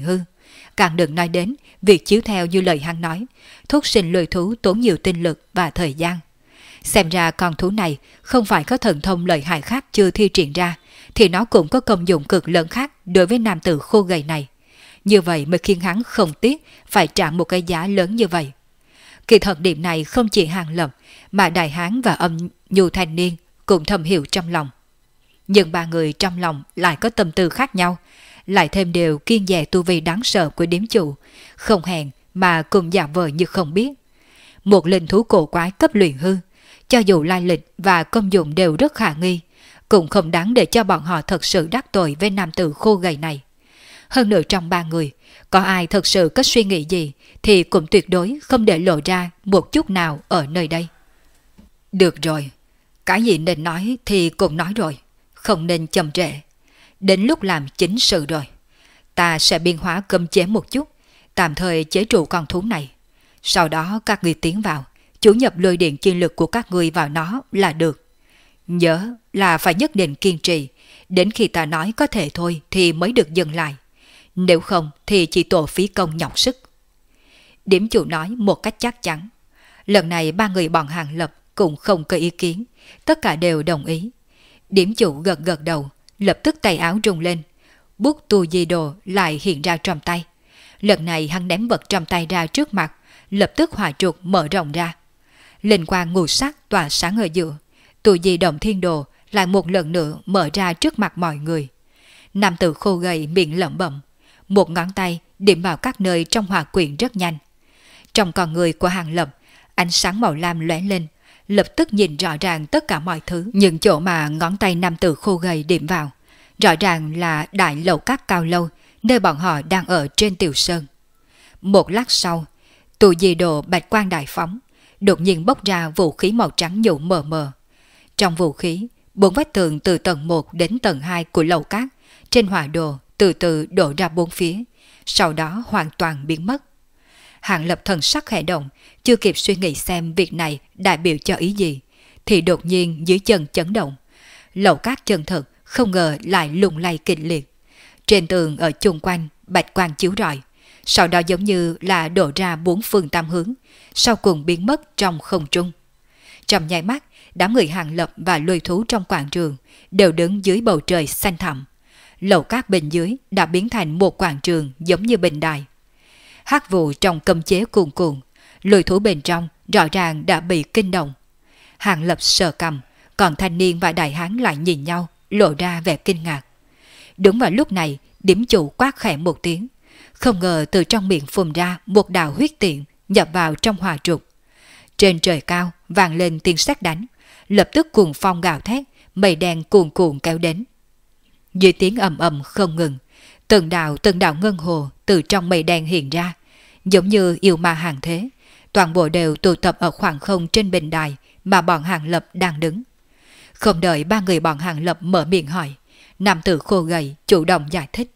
Càng đừng nói đến việc chiếu theo như lời hắn nói, thuốc sinh lôi thú tốn nhiều tinh lực và thời gian. Xem ra con thú này không phải có thần thông lợi hại khác chưa thi triển ra, thì nó cũng có công dụng cực lớn khác đối với nam tử khô gầy này. Như vậy mới khiến hắn không tiếc phải trả một cái giá lớn như vậy. Kỳ thật điểm này không chỉ Hàng Lập mà Đại Hán và Âm Nhu thanh niên cũng thầm hiểu trong lòng. Nhưng ba người trong lòng lại có tâm tư khác nhau, lại thêm đều kiêng dè tu vi đáng sợ của điếm chủ, không hẹn mà cùng giả vờ như không biết. Một linh thú cổ quái cấp luyện hư, cho dù lai lịch và công dụng đều rất khả nghi, cũng không đáng để cho bọn họ thật sự đắc tội với nam tử khô gầy này. Hơn nữa trong ba người, có ai thật sự có suy nghĩ gì thì cũng tuyệt đối không để lộ ra một chút nào ở nơi đây. Được rồi, cái gì nên nói thì cũng nói rồi, không nên chậm trễ. Đến lúc làm chính sự rồi. Ta sẽ biên hóa cấm chế một chút, tạm thời chế trụ con thú này. Sau đó các ngươi tiến vào, chủ nhập lôi điện chi lực của các ngươi vào nó là được. Nhớ là phải nhất định kiên trì, đến khi ta nói có thể thôi thì mới được dừng lại. Nếu không thì chỉ tổ phí công nhọc sức. Điểm chủ nói một cách chắc chắn. Lần này ba người bọn Hàng Lập cũng không có ý kiến, tất cả đều đồng ý. Điểm chủ gật gật đầu, lập tức tay áo rung lên, bút tu di đồ lại hiện ra trong tay. Lần này hắn ném vật trong tay ra trước mặt, lập tức hỏa trục mở rộng ra. Linh quang ngũ sắc tỏa sáng ở giữa, tu di động thiên đồ lại một lần nữa mở ra trước mặt mọi người. Nam tử khô gầy miệng lẩm bẩm, một ngón tay điểm vào các nơi trong hỏa quyển rất nhanh. Trong con người của Hàng Lập, ánh sáng màu lam lóe lên, lập tức nhìn rõ ràng tất cả mọi thứ. Những chỗ mà ngón tay nam tử khô gầy điểm vào, rõ ràng là đại lầu các cao lâu, nơi bọn họ đang ở trên Tiểu Sơn. Một lát sau, tù di đồ bạch quang đại phóng, đột nhiên bốc ra vũ khí màu trắng nhũ mờ mờ. Trong vũ khí, 4 vách tường từ tầng 1 đến tầng 2 của lầu các, trên hỏa đồ từ từ đổ ra 4 phía, sau đó hoàn toàn biến mất. Hàng Lập thần sắc khẽ động, chưa kịp suy nghĩ xem việc này đại biểu cho ý gì, thì đột nhiên dưới chân chấn động. Lầu các chân thực không ngờ lại lung lay kịch liệt. Trên tường ở chung quanh bạch quang chiếu rọi, sau đó giống như là đổ ra 4 phương tam hướng, sau cùng biến mất trong không trung. Trong nháy mắt, đám người Hàng Lập và lôi thú trong quảng trường đều đứng dưới bầu trời xanh thẳm. Lầu các bên dưới đã biến thành một quảng trường giống như bình đài. Hắc vụ trong cấm chế cuồn cuộn, lôi thú bên trong rõ ràng đã bị kinh động. Hàng Lập sờ cằm, còn thanh niên và đại hán lại nhìn nhau, lộ ra vẻ kinh ngạc. Đúng vào lúc này, điểm chủ quát khẽ một tiếng, không ngờ từ trong miệng phun ra một đạo huyết tiện nhập vào trong hỏa trục. Trên trời cao vang lên tiếng sét đánh, lập tức cuồng phong gào thét, mây đen cuồn cuộn kéo đến. Dưới tiếng ầm ầm không ngừng, từng đạo ngân hồ từ trong mây đen hiện ra, giống như yêu ma hàng thế, toàn bộ đều tụ tập ở khoảng không trên bình đài mà bọn Hàng Lập đang đứng. Không đợi ba người bọn Hàng Lập mở miệng hỏi, nam tử khô gầy chủ động giải thích.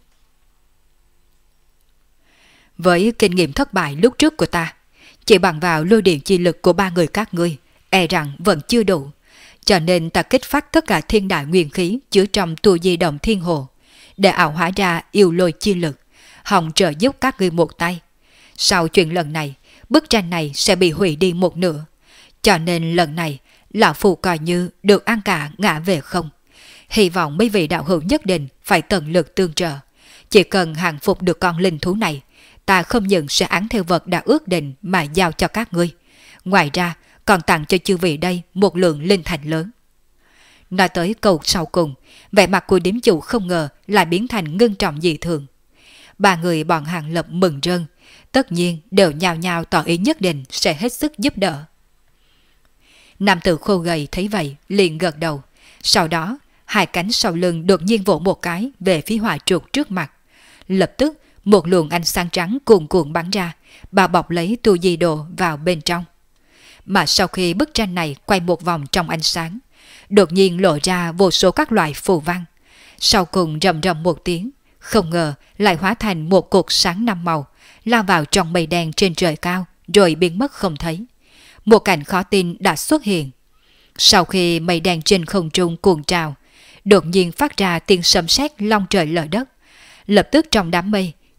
Với kinh nghiệm thất bại lúc trước của ta, chỉ bằng vào lôi điện chi lực của ba người các ngươi, e rằng vẫn chưa đủ. Cho nên ta kích phát tất cả thiên đại nguyên khí chứa trong tu di động thiên hồ, để ảo hóa ra yêu lôi chi lực, hòng trợ giúp các ngươi một tay. Sau chuyện lần này, bức tranh này sẽ bị hủy đi một nửa. Cho nên lần này, lão phu coi như được ăn cả ngã về không. Hy vọng mấy vị đạo hữu nhất định phải tận lực tương trợ. Chỉ cần hàng phục được con linh thú này, ta không những sẽ án theo vật đã ước định mà giao cho các ngươi. Ngoài ra, còn tặng cho chư vị đây một lượng linh thạch lớn. Nói tới câu sau cùng, vẻ mặt của điếm chủ không ngờ lại biến thành ngưng trọng dị thường. Ba người bọn Hàng Lập mừng rơn, tất nhiên đều nhao nhao tỏ ý nhất định sẽ hết sức giúp đỡ. Nam tử khô gầy thấy vậy liền gật đầu, sau đó hai cánh sau lưng đột nhiên vỗ một cái về phía hỏa trục trước mặt. Lập tức một luồng ánh sáng trắng cuồn cuộn bắn ra, bao bọc lấy tu di đồ vào bên trong. Mà sau khi bức tranh này quay một vòng trong ánh sáng, đột nhiên lộ ra vô số các loại phù văn. Sau cùng rầm rầm một tiếng, không ngờ lại hóa thành một cột sáng 5 màu, lao vào trong mây đen trên trời cao rồi biến mất không thấy. Một cảnh khó tin đã xuất hiện. Sau khi mây đen trên không trung cuồng trào, đột nhiên phát ra tiếng sấm sét long trời lở đất. Lập tức trong đám mây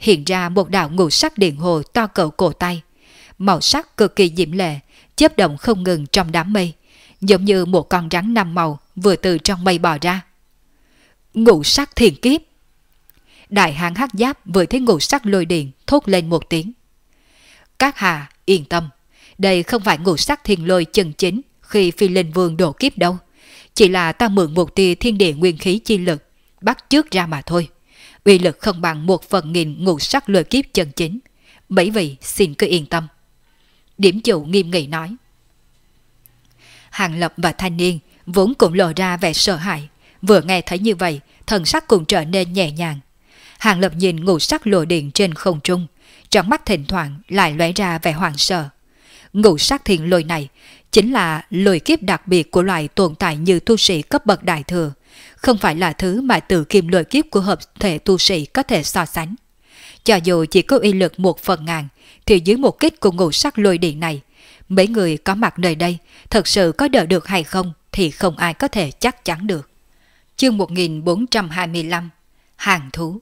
hiện ra một đạo ngũ sắc điện hồ to cỡ cổ tay. Màu sắc cực kỳ diễm lệ, chớp động không ngừng trong đám mây, giống như một con rắn 5 màu vừa từ trong mây bò ra. Ngũ sắc thiên kiếp. Đại hán hắc giáp vừa thấy ngũ sắc lôi điện thốt lên một tiếng. Các hạ yên tâm, đây không phải ngũ sắc thiên lôi chân chính khi Phi Linh Vương độ kiếp đâu, chỉ là ta mượn một tia thiên địa nguyên khí chi lực bắt chước ra mà thôi. Uy lực không bằng 1/1000 ngũ sắc lôi kiếp chân chính. Mấy vị xin cứ yên tâm. Điểm chủ nghiêm nghị nói. Hàng Lập và thanh niên vốn cũng lộ ra vẻ sợ hãi, vừa nghe thấy như vậy, thần sắc cũng trở nên nhẹ nhàng. Hàng Lập nhìn ngũ sắc lôi điện trên không trung, trong mắt thỉnh thoảng lại lóe ra vẻ hoảng sợ. Ngũ sắc thiên lôi này chính là lôi kiếp đặc biệt của loài tồn tại như tu sĩ cấp bậc đại thừa, không phải là thứ mà tự kim lôi kiếp của hợp thể tu sĩ có thể so sánh. Cho dù chỉ có uy lực 1/1000, thì dưới một kích của ngũ sắc lôi điện này, mấy người có mặt nơi đây thật sự có đỡ được hay không thì không ai có thể chắc chắn được. Chương 1425 Hàng thú.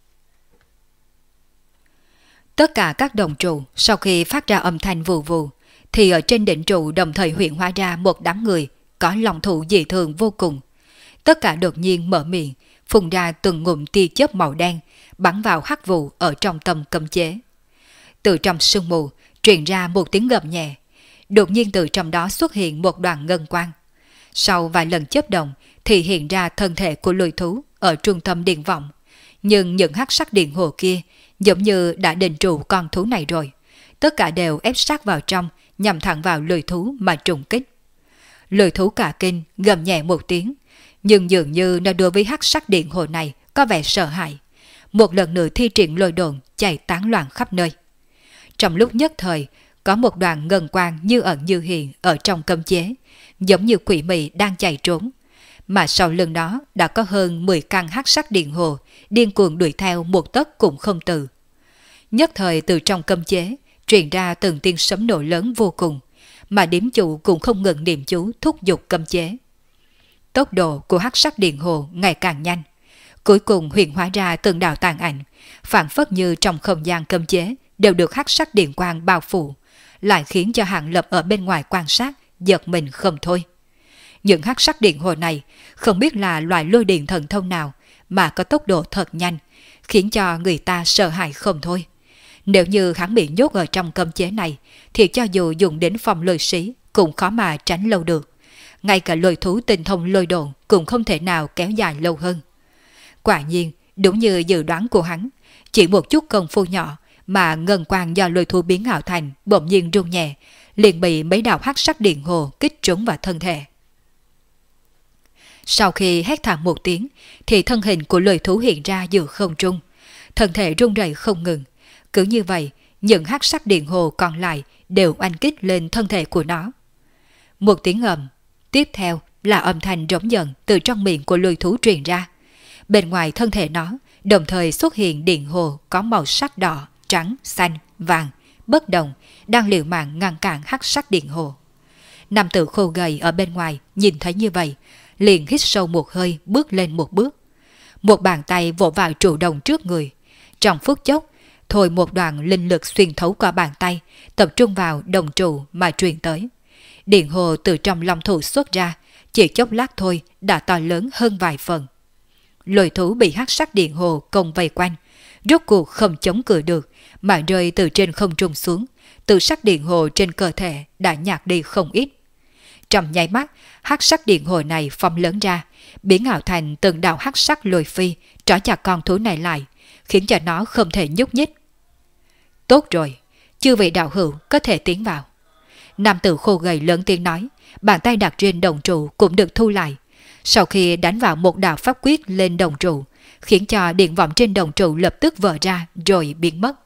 Tất cả các đồng trụ sau khi phát ra âm thanh vù vù, thì ở trên đỉnh trụ đồng thời hiện hóa ra một đám người có lòng thủ dị thường vô cùng. Tất cả đột nhiên mở miệng, phun ra từng ngụm tia chớp màu đen, bắn vào hắc vụ ở trong tâm cấm chế. Từ trong sương mù truyền ra một tiếng gầm nhẹ, đột nhiên từ trong đó xuất hiện một đoàn ngân quang. Sau vài lần chớp động thì hiện ra thân thể của lôi thú ở trung tâm điện vọng, nhưng những hắc sắc điện hồ kia giống như đã định trụ con thú này rồi, tất cả đều ép sát vào trong, nhằm thẳng vào lôi thú mà trùng kích. Lôi thú cả kinh gầm nhẹ một tiếng, nhưng dường như nó đối với hắc sắc điện hồ này có vẻ sợ hãi, một lần nữa thi triển lôi đồn chạy tán loạn khắp nơi. Trong lúc nhất thời, có một đoàn ngân quang như ẩn như hiện ở trong cấm chế, giống như quỷ mị đang chạy trốn, mà sau lưng đó đã có hơn 10 căn hắc sắc điện hồ điên cuồng đuổi theo một tấc cũng không từ. Nhất thời từ trong cấm chế truyền ra từng tiếng sấm nổ lớn vô cùng, mà điểm chủ cũng không ngừng niệm chú thúc giục cấm chế. Tốc độ của hắc sắc điện hồ ngày càng nhanh, cuối cùng hiện hóa ra từng đạo tàn ảnh, phảng phất như trong không gian cấm chế đều được hắc sắc điện quang bao phủ, lại khiến cho Hàng Lập ở bên ngoài quan sát giật mình không thôi. Những hắc sắc điện hồ này không biết là loại lôi điện thần thông nào mà có tốc độ thật nhanh, khiến cho người ta sợ hãi không thôi. Nếu như hắn bị nhốt ở trong cấm chế này, thì cho dù dùng đến phong lôi sĩ cũng khó mà tránh lâu được. Ngay cả lôi thú tinh thông lôi đồn cũng không thể nào kéo dài lâu hơn. Quả nhiên, đúng như dự đoán của hắn, chỉ một chút công phu nhỏ mà ngân quang do lôi thú biến ảo thành bỗng nhiên rung nhẹ, liền bị mấy đạo hắc sắc điện hồ kích trúng vào thân thể. Sau khi hét thảm một tiếng, thì thân hình của lôi thú hiện ra giữa không trung, thân thể rung rẩy không ngừng. Cứ như vậy, những hắc sắc điện hồ còn lại đều oanh kích lên thân thể của nó. Một tiếng ầm, tiếp theo là âm thanh rống giận từ trong miệng của lôi thú truyền ra. Bên ngoài thân thể nó đồng thời xuất hiện điện hồ có màu sắc đỏ, trắng, xanh, vàng, bất đồng, đang liều mạng ngăn cản hắc sắc điện hồ. Nam tử khô gầy ở bên ngoài nhìn thấy như vậy, liền hít sâu một hơi bước lên một bước. Một bàn tay vỗ vào trụ đồng trước người. Trong phút chốc, thôi một đoàn linh lực xuyên thấu qua bàn tay, tập trung vào đồng trụ mà truyền tới. Điện hồ từ trong lòng thủ xuất ra, chỉ chốc lát thôi đã to lớn hơn vài phần. Lôi thú bị hắc sắc điện hồ công vây quanh, rốt cuộc không chống cự được mà rơi từ trên không trung xuống, từ sắc điện hồ trên cơ thể đã nhạt đi không ít. Trong nháy mắt, hắc sắc điện hồ này phóng lớn ra, biến ảo thành từng đạo hắc sắc lôi phi trói chặt con thú này lại, khiến cho nó không thể nhúc nhích. Tốt rồi, chư vị đạo hữu có thể tiến vào. Nam tử khô gầy lớn tiếng nói, bàn tay đặt trên đồng trụ cũng được thu lại. Sau khi đánh vào một đạo pháp quyết lên đồng trụ, khiến cho điện vọng trên đồng trụ lập tức vỡ ra rồi biến mất.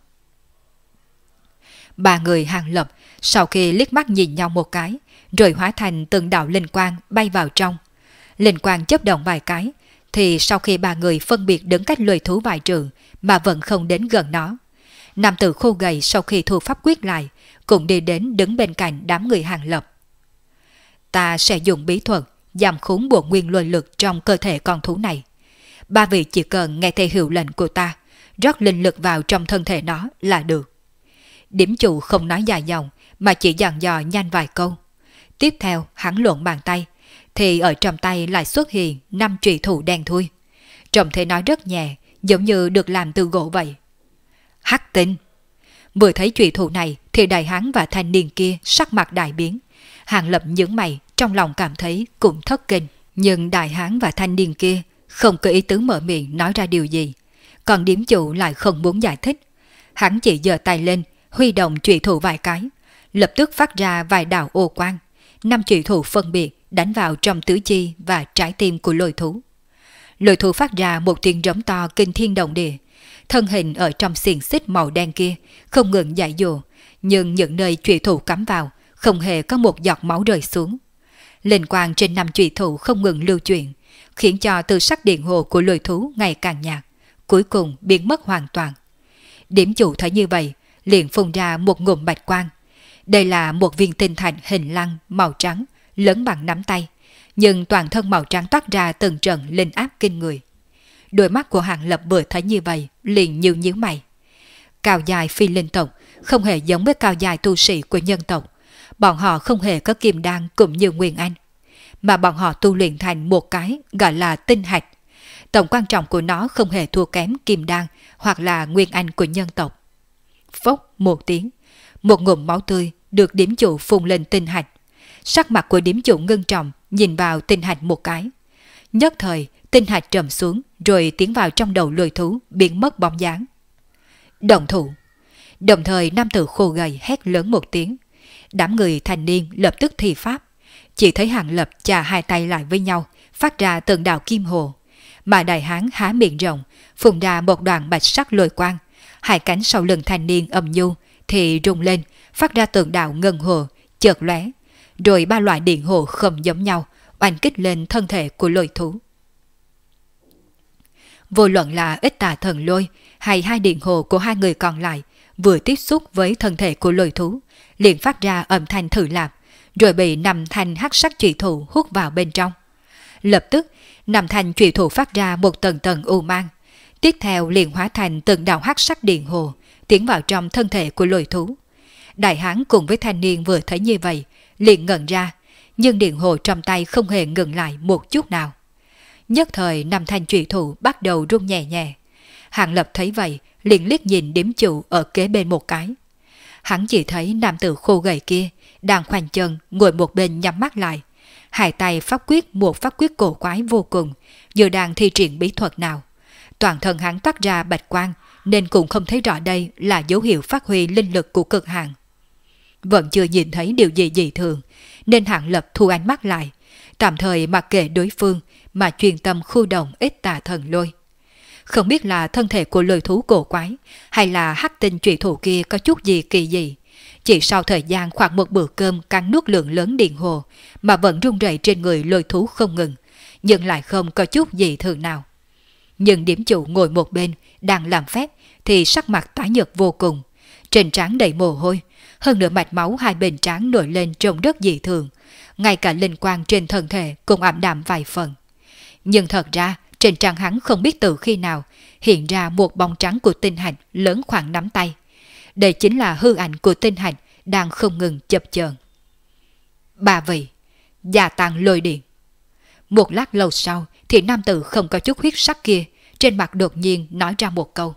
Ba người Hàng Lập sau khi liếc mắt nhìn nhau một cái, rồi hóa thành từng đạo linh quang bay vào trong. Linh quang chớp động vài cái, thì sau khi ba người phân biệt đứng cách lôi thú vài trượng mà vẫn không đến gần nó. Nam tử khô gầy sau khi thu pháp quyết lại, cũng đi đến đứng bên cạnh đám người Hàng Lập. Ta sẽ dùng bí thuật giảm khốn bộ nguyên lôi lực trong cơ thể con thú này. Ba vị chỉ cần nghe theo hiệu lệnh của ta, rót linh lực vào trong thân thể nó là được. Điểm chủ không nói dài dòng mà chỉ dặn dò nhanh vài câu. Tiếp theo hắn lộn bàn tay, thì ở trong tay lại xuất hiện 5 trùy thủ đen thui. Trông thấy nó rất nhẹ, giống như được làm từ gỗ vậy. Hắc tinh! Vừa thấy trùy thủ này thì đại hán và thanh niên kia sắc mặt đại biến. Hàng Lập nhướng mày, trong lòng cảm thấy cũng thất kinh. Nhưng đại hán và thanh niên kia không có ý tứ mở miệng nói ra điều gì. Còn điểm chủ lại không muốn giải thích. Hắn chỉ giơ tay lên, huy động trùy thủ vài cái, lập tức phát ra vài đạo ô quang. 5 trùy thủ phân biệt đánh vào trong tứ chi và trái tim của lôi thú. Lôi thú phát ra một tiếng rống to kinh thiên động địa. Thân hình ở trong xiềng xích màu đen kia không ngừng giãy giụa, nhưng những nơi trùy thủ cắm vào không hề có một giọt máu rơi xuống. Linh quang trên 5 trùy thủ không ngừng lưu chuyển, khiến cho từ sắc điện hồ của lôi thú ngày càng nhạt, cuối cùng biến mất hoàn toàn. Điểm chủ thấy như vậy, liền phun ra một ngụm bạch quang. Đây là một viên tinh thạch hình lăng màu trắng, lớn bằng nắm tay, nhưng toàn thân màu trắng toát ra từng trận linh áp kinh người. Đôi mắt của Hàng Lập vừa thấy như vậy, liền nhíu mày. Cao dài phi linh tộc không hề giống với cao dài tu sĩ của nhân tộc. Bọn họ không hề có kim đan cũng như Nguyên Anh, mà bọn họ tu luyện thành một cái gọi là tinh hạch. Tầm quan trọng của nó không hề thua kém kim đan hoặc là Nguyên Anh của nhân tộc. Phốc một tiếng, một ngụm máu tươi được điểm chủ phun lên tinh hạch. Sắc mặt của điểm chủ ngưng trọng nhìn vào tinh hạch một cái. Nhất thời tinh hạch trầm xuống rồi tiến vào trong đầu lôi thú, biến mất bóng dáng. Động thủ! Đồng thời nam tử khô gầy hét lớn một tiếng. Đám người thanh niên lập tức thi pháp. Chỉ thấy Hàng Lập chà hai tay lại với nhau, phát ra từng đạo kim hồ. Mà đại hán há miệng rộng, phun ra một đoàn bạch sắc lôi quang. Hai cánh sau lưng thanh niên âm nhu thì rung lên, phát ra từng đạo ngân hồ, chợt lóe. Rồi 3 loại điện hồ không giống nhau oanh kích lên thân thể của lôi thú. Vô luận là Ích Tà Thần Lôi hay 2 điện hồ của 2 người còn lại, vừa tiếp xúc với thân thể của lôi thú, liền phát ra âm thanh thử lạp, rồi bị 5 thanh hắc sắc chủy thủ hút vào bên trong. Lập tức, 5 thanh chủy thủ phát ra một tầng tầng u mang, tiếp theo liền hóa thành từng đạo hắc sắc điện hồ, tiến vào trong thân thể của lôi thú. Đại hán cùng với thanh niên vừa thấy như vậy, liền ngẩn ra, nhưng điện hồ trong tay không hề ngừng lại một chút nào. Nhất thời 5 thanh chủy thủ bắt đầu rung nhẹ nhẹ. Hàng Lập thấy vậy, liền liếc nhìn điểm chủ ở kế bên một cái. Hắn chỉ thấy nam tử khô gầy kia đang khoanh chân ngồi một bên nhắm mắt lại, hai tay pháp quyết một pháp quyết cổ quái vô cùng, như đang thi triển bí thuật nào. Toàn thân hắn toát ra bạch quang, nên cũng không thấy rõ đây là dấu hiệu phát huy linh lực của cực hạn. Vẫn chưa nhìn thấy điều gì dị thường, nên Hàng Lập thu ánh mắt lại, tạm thời mặc kệ đối phương mà chuyên tâm khu động Ích Tà Thần Lôi. Không biết là thân thể của lôi thú cổ quái hay là hắc tinh trụy thủ kia có chút gì kỳ dị. Chỉ sau thời gian khoảng một bữa cơm cắn nuốt lượng lớn điện hồ mà vẫn rung rẩy trên người lôi thú không ngừng, nhưng lại không có chút gì thường nào. Nhưng điểm chủ ngồi một bên đang làm phép thì sắc mặt tái nhợt vô cùng, trên trán đầy mồ hôi, hơn nữa mạch máu hai bên trán nổi lên trông rất dị thường, ngay cả linh quang trên thân thể cũng ảm đạm vài phần. Nhưng thật ra trên trán hắn không biết từ khi nào hiện ra một bóng trắng của tinh hạch lớn khoảng nắm tay. Đây chính là hư ảnh của tinh hạch đang không ngừng chập chờn. Ba vị, gia tăng lôi điện. Một lát lâu sau thì nam tử không có chút huyết sắc kia trên mặt đột nhiên nói ra một câu.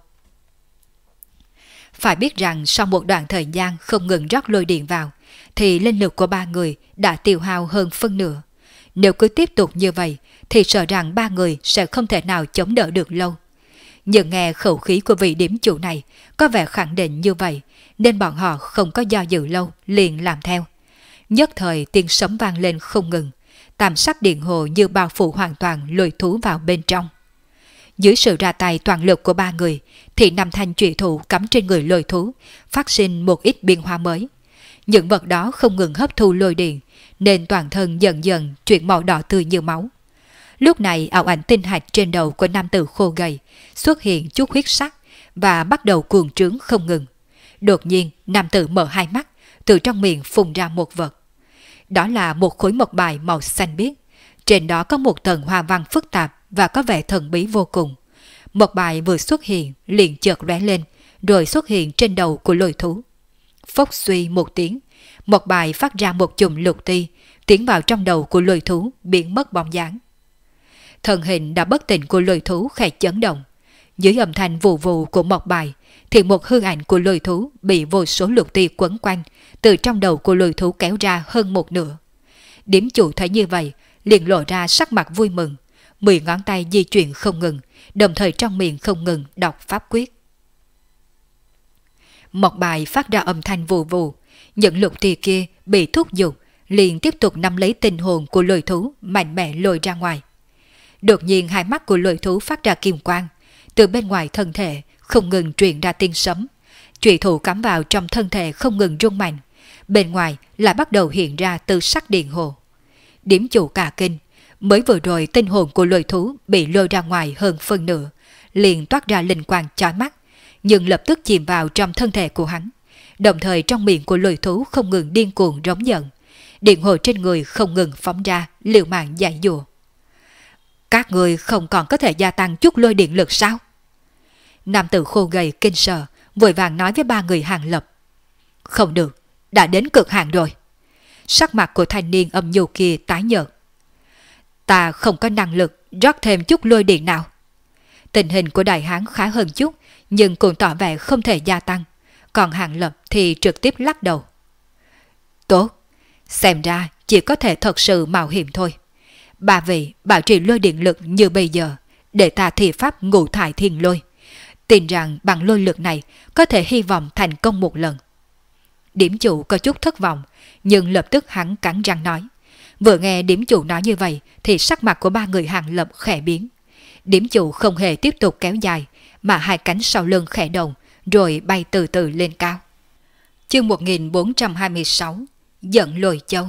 Phải biết rằng sau một đoạn thời gian không ngừng rót lôi điện vào thì linh lực của 3 người đã tiêu hao hơn phân nửa. Nếu cứ tiếp tục như vậy thì sợ rằng 3 người sẽ không thể nào chống đỡ được lâu. Nhưng nghe khẩu khí của vị điểm chủ này có vẻ khẳng định như vậy, nên bọn họ không có do dự lâu, liền làm theo. Nhất thời tiếng sấm vang lên không ngừng, tam sắc điện hồ như bao phủ hoàn toàn lôi thú vào bên trong. Dưới sự ra tay toàn lực của 3 người thì 5 thanh chủy thủ cắm trên người lôi thú phát sinh một ít biến hóa mới. Những vật đó không ngừng hấp thu lôi điện, nên toàn thân dần dần chuyển màu đỏ tươi như máu. Lúc này ảo ảnh tinh hạch trên đầu của nam tử khô gầy xuất hiện chút huyết sắc và bắt đầu cuồng trướng không ngừng. Đột nhiên nam tử mở hai mắt, từ trong miệng phun ra một vật. Đó là một khối mộc bài màu xanh biếc. Trên đó có một tầng hoa văn phức tạp và có vẻ thần bí vô cùng. Một bài vừa xuất hiện liền chợt lóe lên, rồi xuất hiện trên đầu của lôi thú. Phốc suy một tiếng, một bài phát ra một chùm lục ti, tiến vào trong đầu của lôi thú, biến mất bóng dáng. Thân hình đã bất tỉnh của lôi thú khẽ chấn động. Dưới âm thanh vù vù của một bài, thì một hư ảnh của lôi thú bị vô số lục ti quấn quanh, từ trong đầu của lôi thú kéo ra hơn một nửa. Điểm chủ thấy như vậy, liền lộ ra sắc mặt vui mừng, 10 ngón tay di chuyển không ngừng, đồng thời trong miệng không ngừng đọc pháp quyết. Một bài phát ra âm thanh vù vù, những lục ti kia bị thúc giục, liền tiếp tục nắm lấy tinh hồn của lôi thú, mạnh mẽ lôi ra ngoài. Đột nhiên hai mắt của lôi thú phát ra kim quang, từ bên ngoài thân thể không ngừng truyền ra tiếng sấm, chủy thủ cắm vào trong thân thể không ngừng rung mạnh, bên ngoài lại bắt đầu hiện ra từ sắc điện hồ. Điểm chủ cả kinh, mới vừa rồi tinh hồn của lôi thú bị lôi ra ngoài hơn phân nửa, liền toát ra linh quang chói mắt, nhưng lập tức chìm vào trong thân thể của hắn. Đồng thời trong miệng của lôi thú không ngừng điên cuồng rống giận, điện hồ trên người không ngừng phóng ra, liều mạng dãy dùa. Các người không còn có thể gia tăng chút lôi điện lực sao? Nam tử khô gầy kinh sợ, vội vàng nói với ba người Hàng Lập. Không được, đã đến cực hạn rồi. Sắc mặt của thanh niên âm nhu kia tái nhợt. Ta không có năng lực rót thêm chút lôi điện nào. Tình hình của đại hán khá hơn chút, nhưng cũng tỏ vẻ không thể gia tăng. Còn Hàng Lập thì trực tiếp lắc đầu. Tốt, xem ra chỉ có thể thật sự mạo hiểm thôi. Ba vị bảo trì lôi điện lực như bây giờ, để ta thi pháp ngũ thải thiên lôi. Tin rằng bằng lôi lực này có thể hy vọng thành công một lần. Điểm chủ có chút thất vọng, nhưng lập tức hắn cắn răng nói. Vừa nghe điểm chủ nói như vậy thì sắc mặt của ba người Hàng Lập khẽ biến. Điểm chủ không hề tiếp tục kéo dài, mà hai cánh sau lưng khẽ động, rồi bay từ từ lên cao. Chương 1426, Giận Lôi Châu.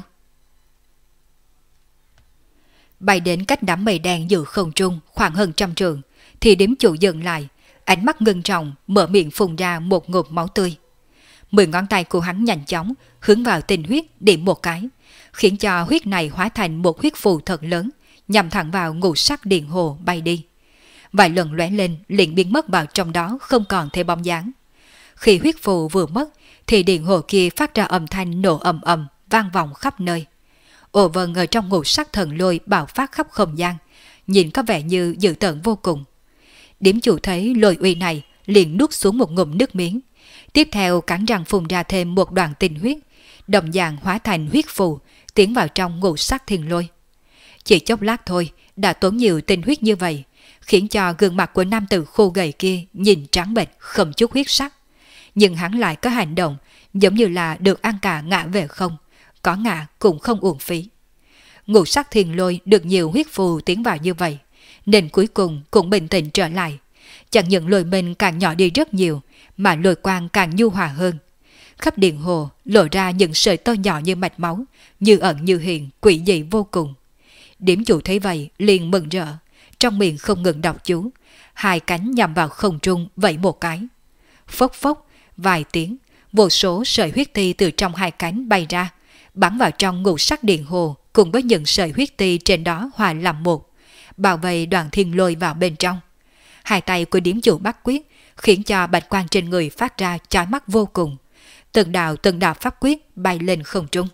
Bay đến cách đám mây đen giữa không trung khoảng hơn 100 trượng, thì điểm chủ dừng lại, ánh mắt ngưng trọng, mở miệng phun ra một ngụm máu tươi. 10 ngón tay của hắn nhanh chóng hướng vào tinh huyết điểm một cái, khiến cho huyết này hóa thành một huyết phù thật lớn, nhằm thẳng vào ngũ sắc điện hồ bay đi. Vài lần lóe lên liền biến mất vào trong đó, không còn thấy bóng dáng. Khi huyết phù vừa mất thì điện hồ kia phát ra âm thanh nổ ầm ầm vang vọng khắp nơi. Ồ vân ở trong ngũ sắc thần lôi bạo phát khắp không gian, nhìn có vẻ như dữ tợn vô cùng. Điểm chủ thấy lôi uy này liền nuốt xuống một ngụm nước miếng, tiếp theo cắn răng phun ra thêm một đoạn tinh huyết, đồng dạng hóa thành huyết phù tiến vào trong ngũ sắc thiên lôi. Chỉ chốc lát thôi đã tốn nhiều tinh huyết như vậy, khiến cho gương mặt của nam tử khô gầy kia nhìn trắng bệch không chút huyết sắc. Nhưng hắn lại có hành động giống như là được ăn cả ngã về không, có ngã cũng không uổng phí. Ngũ sắc thiên lôi được nhiều huyết phù tiến vào như vậy, nên cuối cùng cũng bình tĩnh trở lại. Chẳng những lôi mình càng nhỏ đi rất nhiều, mà lôi quang càng nhu hòa hơn. Khắp điện hồ lộ ra những sợi tơ nhỏ như mạch máu, như ẩn như hiện, quỷ dị vô cùng. Điểm chủ thấy vậy liền mừng rỡ, trong miệng không ngừng đọc chú, hai cánh nhằm vào không trung vẫy một cái. Phốc phốc, vài tiếng, vô số sợi huyết ti từ trong hai cánh bay ra, bắn vào trong ngũ sắc điện hồ cùng với những sợi huyết ti trên đó hòa làm một, bảo vệ đoàn thiên lôi vào bên trong. Hai tay của điểm chủ bắt quyết, khiến cho bạch quang trên người phát ra chói mắt vô cùng. Từng đạo pháp quyết bay lên không trung.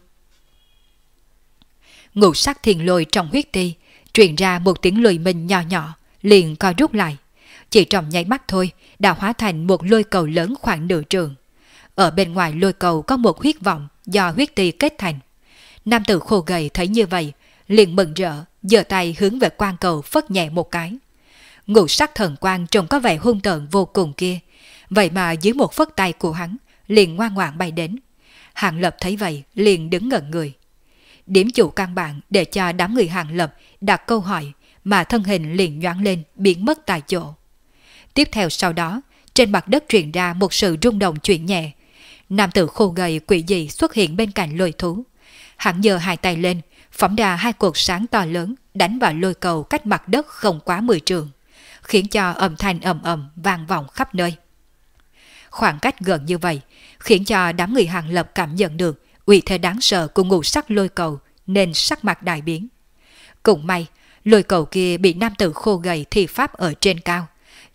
Ngũ sắc thiên lôi trong huyết ti truyền ra một tiếng lôi minh nhỏ nhỏ, liền co rút lại. Chỉ trong nháy mắt thôi đã hóa thành một lôi cầu lớn khoảng nửa trường. Ở bên ngoài lôi cầu có một huyết vọng do huyết ti kết thành. Nam tử khô gầy thấy như vậy, liền mừng rỡ, giơ tay hướng về quang cầu phất nhẹ một cái. Ngũ sắc thần quang trông có vẻ hung tợn vô cùng kia, vậy mà dưới một phất tay của hắn liền ngoan ngoãn bay đến. Hàng Lập thấy vậy liền đứng ngẩn người. Điểm chủ căn bản để cho đám người Hàng Lập đặt câu hỏi, mà thân hình liền nhoáng lên biến mất tại chỗ. Tiếp theo sau đó, trên mặt đất truyền ra một sự rung động chuyển nhẹ. Nam tử khô gầy quỷ dị xuất hiện bên cạnh lôi thú. Hắn giơ hai tay lên, phóng ra hai cột sáng to lớn đánh vào lôi cầu cách mặt đất không quá 10 trượng, khiến cho âm thanh ầm ầm vang vọng khắp nơi. Khoảng cách gần như vậy khiến cho đám người Hàng Lập cảm nhận được uy thế đáng sợ của ngũ sắc lôi cầu, nên sắc mặt đại biến. Cũng may lôi cầu kia bị nam tử khô gầy thi pháp ở trên cao,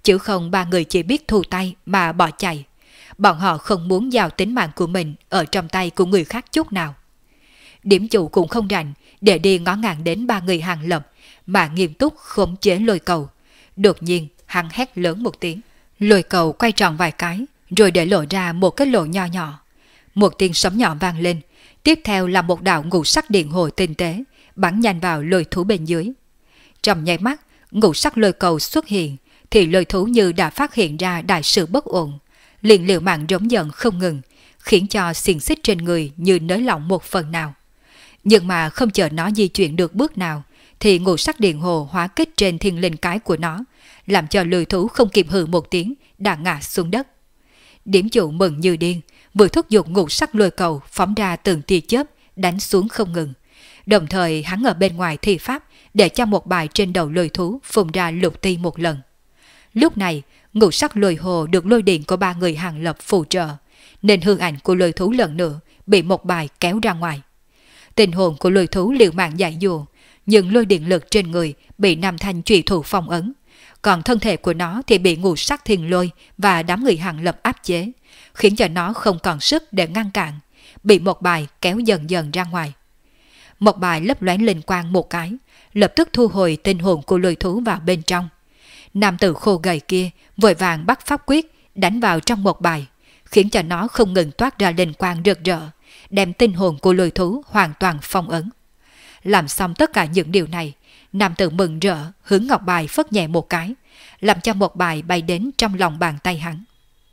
chứ không ba người chỉ biết thu tay mà bỏ chạy. Bọn họ không muốn giao tính mạng của mình ở trong tay của người khác chút nào. Điểm chủ cũng không rảnh để đi ngó ngàng đến ba người Hàng Lập, mà nghiêm túc khống chế lôi cầu. Đột nhiên hắn hét lớn một tiếng. Lôi cầu quay tròn vài cái, rồi để lộ ra một cái lỗ nho nhỏ. Một tiếng sấm nhỏ vang lên, tiếp theo là một đạo ngũ sắc điện hồ tinh tế bắn nhanh vào lôi thú bên dưới. Trong nháy mắt, ngũ sắc lôi cầu xuất hiện, thì lôi thú như đã phát hiện ra đại sự bất ổn, liền liều mạng rống giận không ngừng, khiến cho xiềng xích trên người như nới lỏng một phần nào. Nhưng mà không chờ nó di chuyển được bước nào, thì ngũ sắc điện hồ hóa kích trên thiên linh cái của nó, làm cho lôi thú không kịp hừ một tiếng đã ngã xuống đất. Điểm chủ mừng như điên, vừa thúc giục ngũ sắc lôi cầu phóng ra từng tia chớp đánh xuống không ngừng. Đồng thời hắn ở bên ngoài thi pháp để cho một bài trên đầu lôi thú phun ra lục ti một lần. Lúc này ngũ sắc lôi hồ được lôi điện của ba người Hàng Lập phù trợ, nên hương ảnh của lôi thú lần nữa bị một bài kéo ra ngoài. Tình hồn của lôi thú liều mạng giải dùa, nhưng lôi điện lực trên người bị nam thanh trùy thủ phong ấn, còn thân thể của nó thì bị ngũ sắc thiên lôi và đám người Hàng Lập áp chế, khiến cho nó không còn sức để ngăn cản, bị một bài kéo dần dần ra ngoài. Một bài lấp loáng linh quang một cái, lập tức thu hồi tinh hồn của lôi thú vào bên trong. Nam tử khô gầy kia vội vàng bắt pháp quyết đánh vào trong một bài, khiến cho nó không ngừng toát ra linh quang rực rỡ, đem tinh hồn của lôi thú hoàn toàn phong ấn. Làm xong tất cả những điều này, nam tử mừng rỡ hướng ngọc bài phất nhẹ một cái, làm cho một bài bay đến trong lòng bàn tay hắn.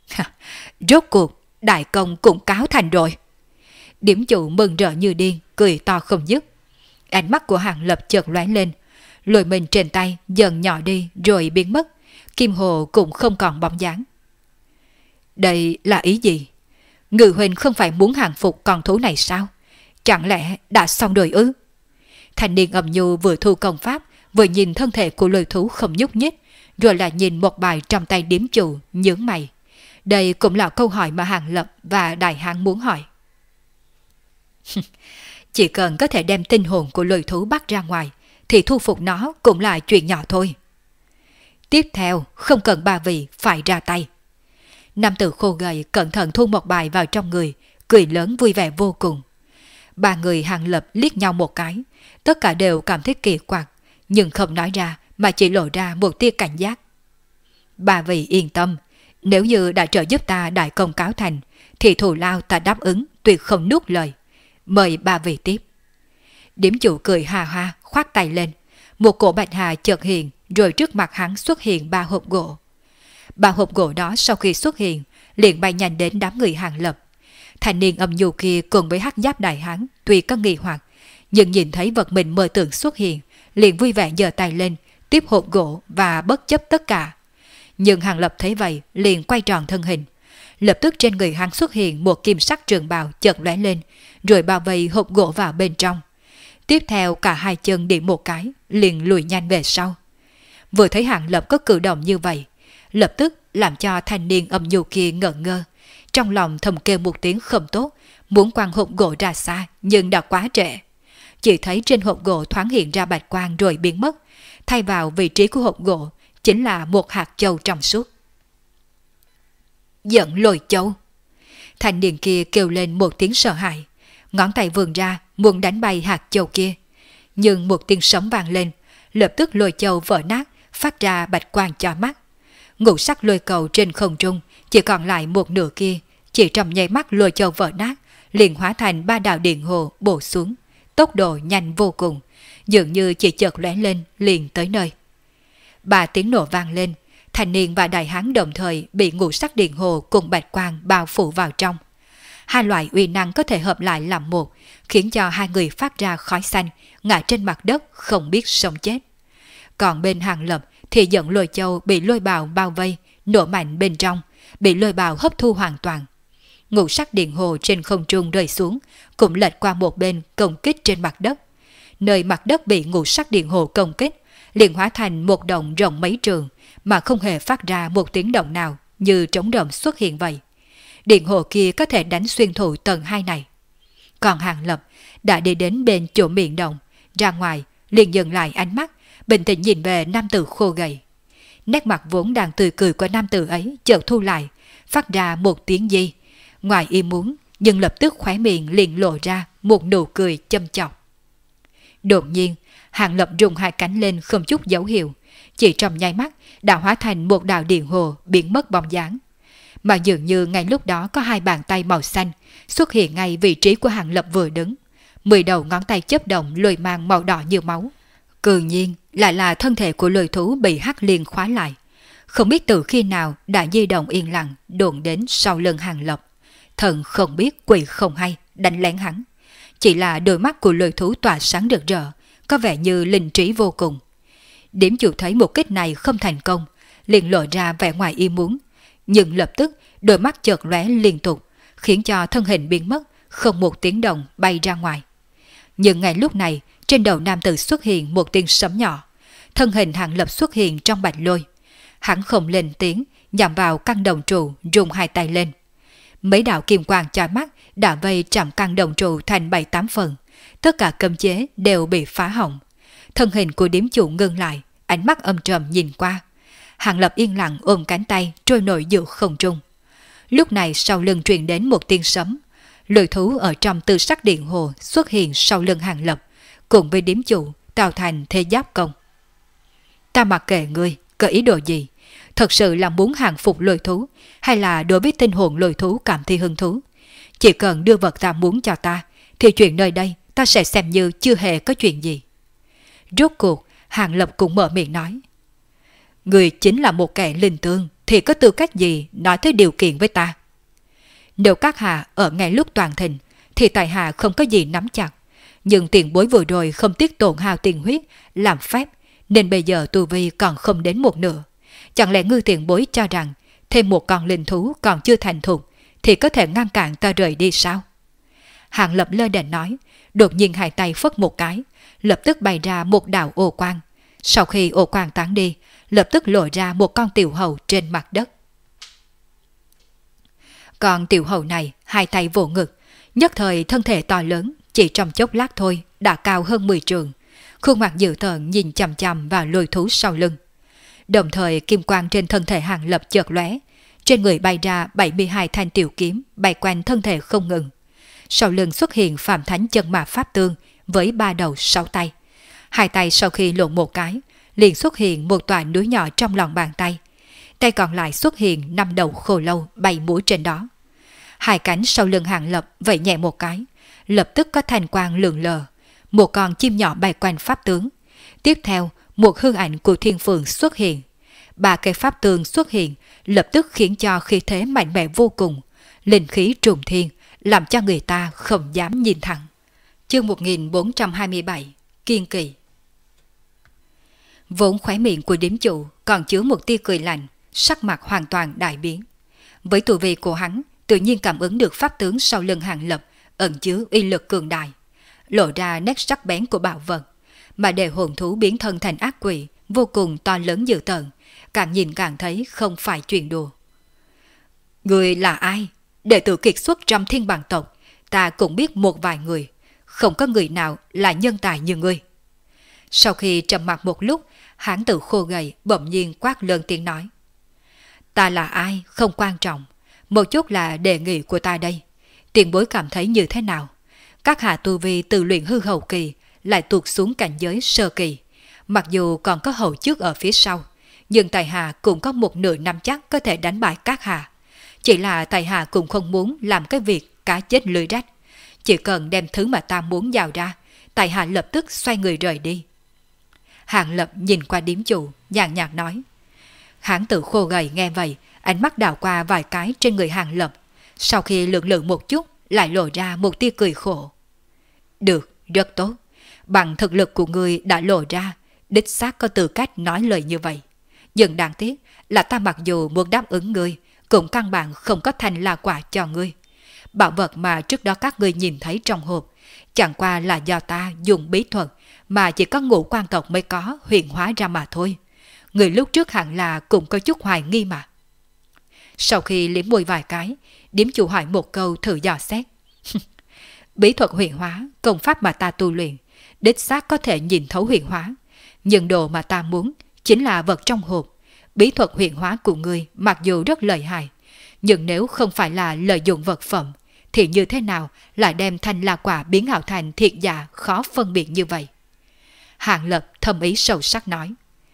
Rốt cuộc đại công cũng cáo thành rồi. Điểm chủ mừng rỡ như điên, cười to không dứt. Ánh mắt của Hàng Lập chợt lóe lên, lôi mình trên tay dần nhỏ đi rồi biến mất, kim hồ cũng không còn bóng dáng. Đây là ý gì? Ngự huynh không phải muốn hàng phục con thú này sao? Chẳng lẽ đã xong rồi ư? Thanh niên âm nhu vừa thu công pháp, vừa nhìn thân thể của lôi thú không nhúc nhích, rồi lại nhìn một bài trong tay điếm chủ, nhướng mày. Đây cũng là câu hỏi mà Hàng Lập và Đại Hán muốn hỏi. Chỉ cần có thể đem tinh hồn của lôi thú bắt ra ngoài, thì thu phục nó cũng là chuyện nhỏ thôi. Tiếp theo, không cần ba vị phải ra tay. Nam tử khô gầy cẩn thận thu một bài vào trong người, cười lớn vui vẻ vô cùng. Ba người Hàng Lập liếc nhau một cái, tất cả đều cảm thấy kỳ quặc, nhưng không nói ra mà chỉ lộ ra một tia cảnh giác. Ba vị yên tâm, nếu như đã trợ giúp ta đại công cáo thành, thì thù lao ta đáp ứng tuyệt không nuốt lời. Mời ba vị tiếp. Điểm chủ cười ha ha, khoát tay lên. Một cổ bạch hà chợt hiện, rồi trước mặt hắn xuất hiện ba hộp gỗ. Ba hộp gỗ đó sau khi xuất hiện, liền bay nhanh đến đám người Hàng Lập. Thanh niên âm nhu kia cùng với hắc giáp đại hán tuy có nghi hoặc, nhưng nhìn thấy vật mình mơ tưởng xuất hiện, liền vui vẻ giơ tay lên, tiếp hộp gỗ và bất chấp tất cả. Nhưng Hàng Lập thấy vậy, liền quay tròn thân hình. Lập tức trên người hắn xuất hiện một kim sắc trường bào chợt lóe lên, rồi bao vây hộp gỗ vào bên trong. Tiếp theo cả hai chân điểm một cái, liền lùi nhanh về sau. Vừa thấy Hàng Lập có cử động như vậy, lập tức làm cho thanh niên âm nhu kia ngẩn ngơ, trong lòng thầm kêu một tiếng không tốt, muốn quăng hộp gỗ ra xa nhưng đã quá trễ. Chỉ thấy trên hộp gỗ thoáng hiện ra bạch quang rồi biến mất, thay vào vị trí của hộp gỗ chính là một hạt châu trong suốt. Giận lôi châu! Thanh niên kia kêu lên một tiếng sợ hãi, ngón tay vươn ra muốn đánh bay hạt châu kia, nhưng một tiếng sấm vang lên, lập tức lôi châu vỡ nát, phát ra bạch quang cho mắt. Ngũ sắc lôi cầu trên không trung chỉ còn lại một nửa kia, chỉ trong nháy mắt lôi châu vỡ nát, liền hóa thành ba đạo điện hồ bổ xuống, tốc độ nhanh vô cùng, dường như chỉ chợt lóe lên liền tới nơi. Ba tiếng nổ vang lên, thanh niên và đại hán đồng thời bị ngũ sắc điện hồ cùng bạch quang bao phủ vào trong. Hai loại uy năng có thể hợp lại làm một, khiến cho hai người phát ra khói xanh, ngã trên mặt đất không biết sống chết. Còn bên Hàng Lập thì giận lôi châu bị lôi bào bao vây, nổ mạnh bên trong, bị lôi bào hấp thu hoàn toàn. Ngũ sắc điện hồ trên không trung rơi xuống, cũng lệch qua một bên công kích trên mặt đất. Nơi mặt đất bị ngũ sắc điện hồ công kích, liền hóa thành một động rộng mấy trường, mà không hề phát ra một tiếng động nào như trống rỗng xuất hiện vậy. Điện hồ kia có thể đánh xuyên thủng tầng 2 này. Còn Hàng Lập đã đi đến bên chỗ miệng động, ra ngoài liền dừng lại ánh mắt, bình tĩnh nhìn về nam tử khô gầy. nét mặt vốn đang tươi cười của nam tử ấy chợt thu lại, phát ra một tiếng gì. Ngoài ý muốn, nhưng lập tức khóe miệng liền lộ ra một nụ cười châm chọc. Đột nhiên, Hàng Lập rung hai cánh lên không chút dấu hiệu, chỉ trong nháy mắt đã hóa thành một đạo điện hồ biến mất bóng dáng. Mà dường như ngay lúc đó có hai bàn tay màu xanh xuất hiện ngay vị trí của Hàng Lập vừa đứng. 10 đầu ngón tay chớp động lồi mang màu đỏ như máu. Cự nhiên lại là thân thể của lôi thú bị hắc liên khóa lại. Không biết từ khi nào đã di động yên lặng đồn đến sau lưng Hàng Lập. Thần không biết quỷ không hay đánh lén hắn. Chỉ là đôi mắt của lôi thú tỏa sáng rực rỡ, có vẻ như linh trí vô cùng. Điểm chủ thấy một kích này không thành công, liền lộ ra vẻ ngoài ý muốn. Nhưng lập tức đôi mắt chợt lóe liên tục, khiến cho thân hình biến mất, không một tiếng động bay ra ngoài. Nhưng ngay lúc này, trên đầu nam tử xuất hiện một tiếng sấm nhỏ. Thân hình Hàng Lập xuất hiện trong bạch lôi. Hắn không lên tiếng, nhằm vào căn đồng trụ, rung hai tay lên. Mấy đạo kim quang chói mắt đã vây chạm căn đồng trụ thành 7-8 phần. Tất cả cấm chế đều bị phá hỏng. Thân hình của điếm chủ ngưng lại, ánh mắt âm trầm nhìn qua. Hàng Lập yên lặng ôm cánh tay trôi nổi giữa không trung. Lúc này sau lưng truyền đến một tiếng sấm. Lôi thú ở trong tư sắc điện hồ xuất hiện sau lưng Hàng Lập, cùng với điếm chủ tạo thành thế giáp công. Ta mặc kệ ngươi, có ý đồ gì? Thật sự là muốn hàng phục lôi thú, hay là đối với tinh hồn lôi thú cảm thấy hứng thú? Chỉ cần đưa vật ta muốn cho ta, thì chuyện nơi đây ta sẽ xem như chưa hề có chuyện gì. Rốt cuộc, Hàng Lập cũng mở miệng nói. Người chính là một kẻ linh tương, thì có tư cách gì nói tới điều kiện với ta? Nếu các hạ ở ngay lúc toàn thịnh, thì tại hạ không có gì nắm chặt. Nhưng tiền bối vừa rồi không tiếc tổn hao tiền huyết, làm phép, nên bây giờ tu vi còn không đến một nửa. Chẳng lẽ ngư tiền bối cho rằng thêm một con linh thú còn chưa thành thục thì có thể ngăn cản ta rời đi sao? Hàng Lập lơ đễnh nói, đột nhiên hai tay phất một cái, lập tức bày ra một đạo ô quang. Sau khi ô quang tán đi, lập tức lộ ra một con tiểu hầu trên mặt đất. Con tiểu hầu này hai tay vỗ ngực, nhất thời thân thể to lớn, chỉ trong chốc lát thôi đã cao hơn 10 trượng. Khuôn mặt dữ tợn nhìn chằm chằm vào lôi thú sau lưng. Đồng thời kim quang trên thân thể Hàng Lập chợt lóe, trên người bay ra 72 thanh tiểu kiếm bay quanh thân thể không ngừng. Sau lưng xuất hiện Phạm Thánh chân mã pháp tương với 3 đầu 6 tay. Hai tay sau khi lộn một cái, liền xuất hiện một tòa núi nhỏ trong lòng bàn tay. Tay còn lại xuất hiện 5 đầu khô lâu bay múa trên đó. Hai cánh sau lưng Hàng Lập vẫy nhẹ một cái, lập tức có thanh quang lượn lờ. Một con chim nhỏ bay quanh pháp tướng. Tiếp theo, một hư ảnh của thiên phượng xuất hiện. 3 cây pháp tương xuất hiện, lập tức khiến cho khí thế mạnh mẽ vô cùng. Linh khí trùng thiên, làm cho người ta không dám nhìn thẳng. Chương 1427, Kiên Kỳ. Vốn khóe miệng của điếm chủ còn chứa một tia cười lạnh, sắc mặt hoàn toàn đại biến. Với tu vi của hắn, tự nhiên cảm ứng được pháp tướng sau lưng Hàng Lập ẩn chứa uy lực cường đại, lộ ra nét sắc bén của bảo vật, mà để hồn thú biến thân thành ác quỷ vô cùng to lớn dữ tợn, càng nhìn càng thấy không phải chuyện đùa. Người là ai? Đệ tử kiệt xuất trong Thiên Bằng tộc, ta cũng biết một vài người, không có người nào là nhân tài như ngươi. Sau khi trầm mặc một lúc, hán tử khô gầy bỗng nhiên quát lớn tiếng nói. Ta là ai không quan trọng, một chút là đề nghị của ta đây. Tiền bối cảm thấy như thế nào? Các hạ tu vi từ luyện hư hậu kỳ lại tuột xuống cảnh giới sơ kỳ. Mặc dù còn có hậu trước ở phía sau, nhưng tài hạ cũng có một nửa năm chắc có thể đánh bại các hạ. Chỉ là tài hạ cũng không muốn làm cái việc cá chết lưới rách. Chỉ cần đem thứ mà ta muốn giao ra, tài hạ lập tức xoay người rời đi. Hàng Lập nhìn qua điếm chủ, nhàn nhạt nói. Hán tử khô gầy nghe vậy, ánh mắt đảo qua vài cái trên người Hàng Lập. Sau khi lượn lượn một chút, lại lộ ra một tia cười khổ. Được, rất tốt. Bằng thực lực của ngươi đã lộ ra, đích xác có tư cách nói lời như vậy. Nhưng đáng tiếc là ta mặc dù muốn đáp ứng ngươi, cũng căn bản không có thành là quả cho ngươi. Bảo vật mà trước đó các ngươi nhìn thấy trong hộp, chẳng qua là do ta dùng bí thuật mà chỉ có Ngũ Quan tộc mới có huyền hóa ra mà thôi. Người lúc trước hẳn là cũng có chút hoài nghi mà. Sau khi liếm môi vài cái, điếm chủ hỏi một câu thử dò xét. Bí thuật huyền hóa, công pháp mà ta tu luyện, đích xác có thể nhìn thấu huyền hóa. Nhưng đồ mà ta muốn chính là vật trong hộp, bí thuật huyền hóa của ngươi mặc dù rất lợi hại, nhưng nếu không phải là lợi dụng vật phẩm, thì như thế nào lại đem thanh la quả biến ảo thành thiệt giả khó phân biệt như vậy? Hàng Lập thâm ý sâu sắc nói.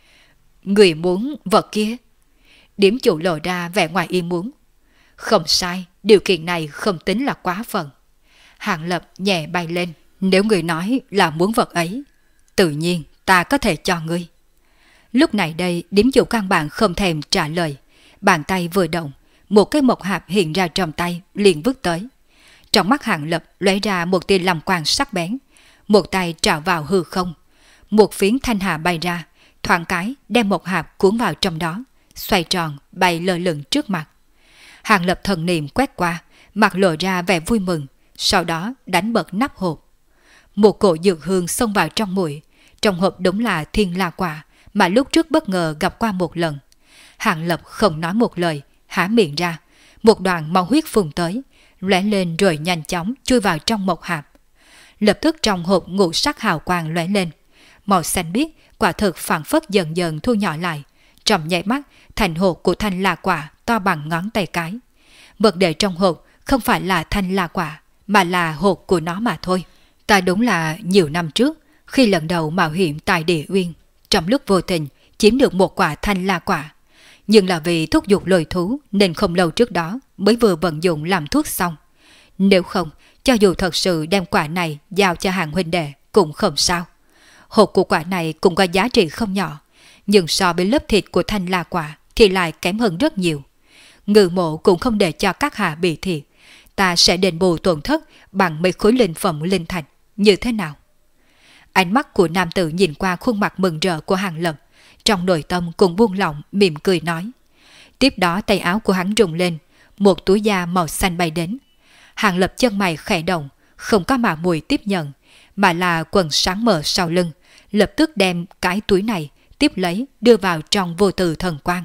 Người muốn vật kia? Điếm chủ lộ ra vẻ ngoài ý muốn. Không sai, điều kiện này không tính là quá phận. Hàng Lập nhẹ bay lên. Nếu người nói là muốn vật ấy, tự nhiên ta có thể cho ngươi. Lúc này đây, điếm chủ căn bản không thèm trả lời. Bàn tay vừa động, một cái mộc hạp hiện ra trong tay, liền vứt tới. Trong mắt Hàng Lập lóe ra một tia lam quang sắc bén. Một tay trào vào hư không. Một phiến thanh hà bay ra, thoáng cái đem một hạp cuốn vào trong đó, xoay tròn bay lơ lửng trước mặt. Hàng Lập thần niệm quét qua, mặt lộ ra vẻ vui mừng, sau đó đánh bật nắp hộp. Một cỗ dược hương xông vào trong mũi. Trong hộp đúng là thiên la quả mà lúc trước bất ngờ gặp qua một lần. Hàng Lập không nói một lời, há miệng ra, một đoàn máu huyết phun tới, lóe lên rồi nhanh chóng chui vào trong một hạp. Lập tức trong hộp ngũ sắc hào quang lóe lên, màu xanh biếc quả thực phảng phất dần dần thu nhỏ lại, trong nháy mắt thành hộp của thanh la quả to bằng ngón tay cái. Vật để trong hộp không phải là thanh la quả, mà là hộp của nó mà thôi. Ta đúng là nhiều năm trước, khi lần đầu mạo hiểm tại Địa Uyên, trong lúc vô tình chiếm được một quả thanh la quả, nhưng là vì thúc giục lôi thú nên không lâu trước đó mới vừa vận dụng làm thuốc xong. Nếu không, cho dù thật sự đem quả này giao cho hàng huynh đệ cũng không sao. Hộp của quả này cũng có giá trị không nhỏ, nhưng so với lớp thịt của thanh la quả thì lại kém hơn rất nhiều. Ngự mộ cũng không để cho các hạ bị thiệt, ta sẽ đền bù tổn thất bằng mấy khối linh phẩm linh thạch, như thế nào? Ánh mắt của nam tử nhìn qua khuôn mặt mừng rỡ của Hàng Lập, trong nội tâm cũng buông lỏng mỉm cười nói. Tiếp đó tay áo của hắn rung lên, một túi da màu xanh bay đến. Hàng Lập chân mày khẽ động, không có mạ mùi tiếp nhận, mà là quần sáng mở sau lưng, lập tức đem cái túi này tiếp lấy đưa vào trong vô từ thần quang.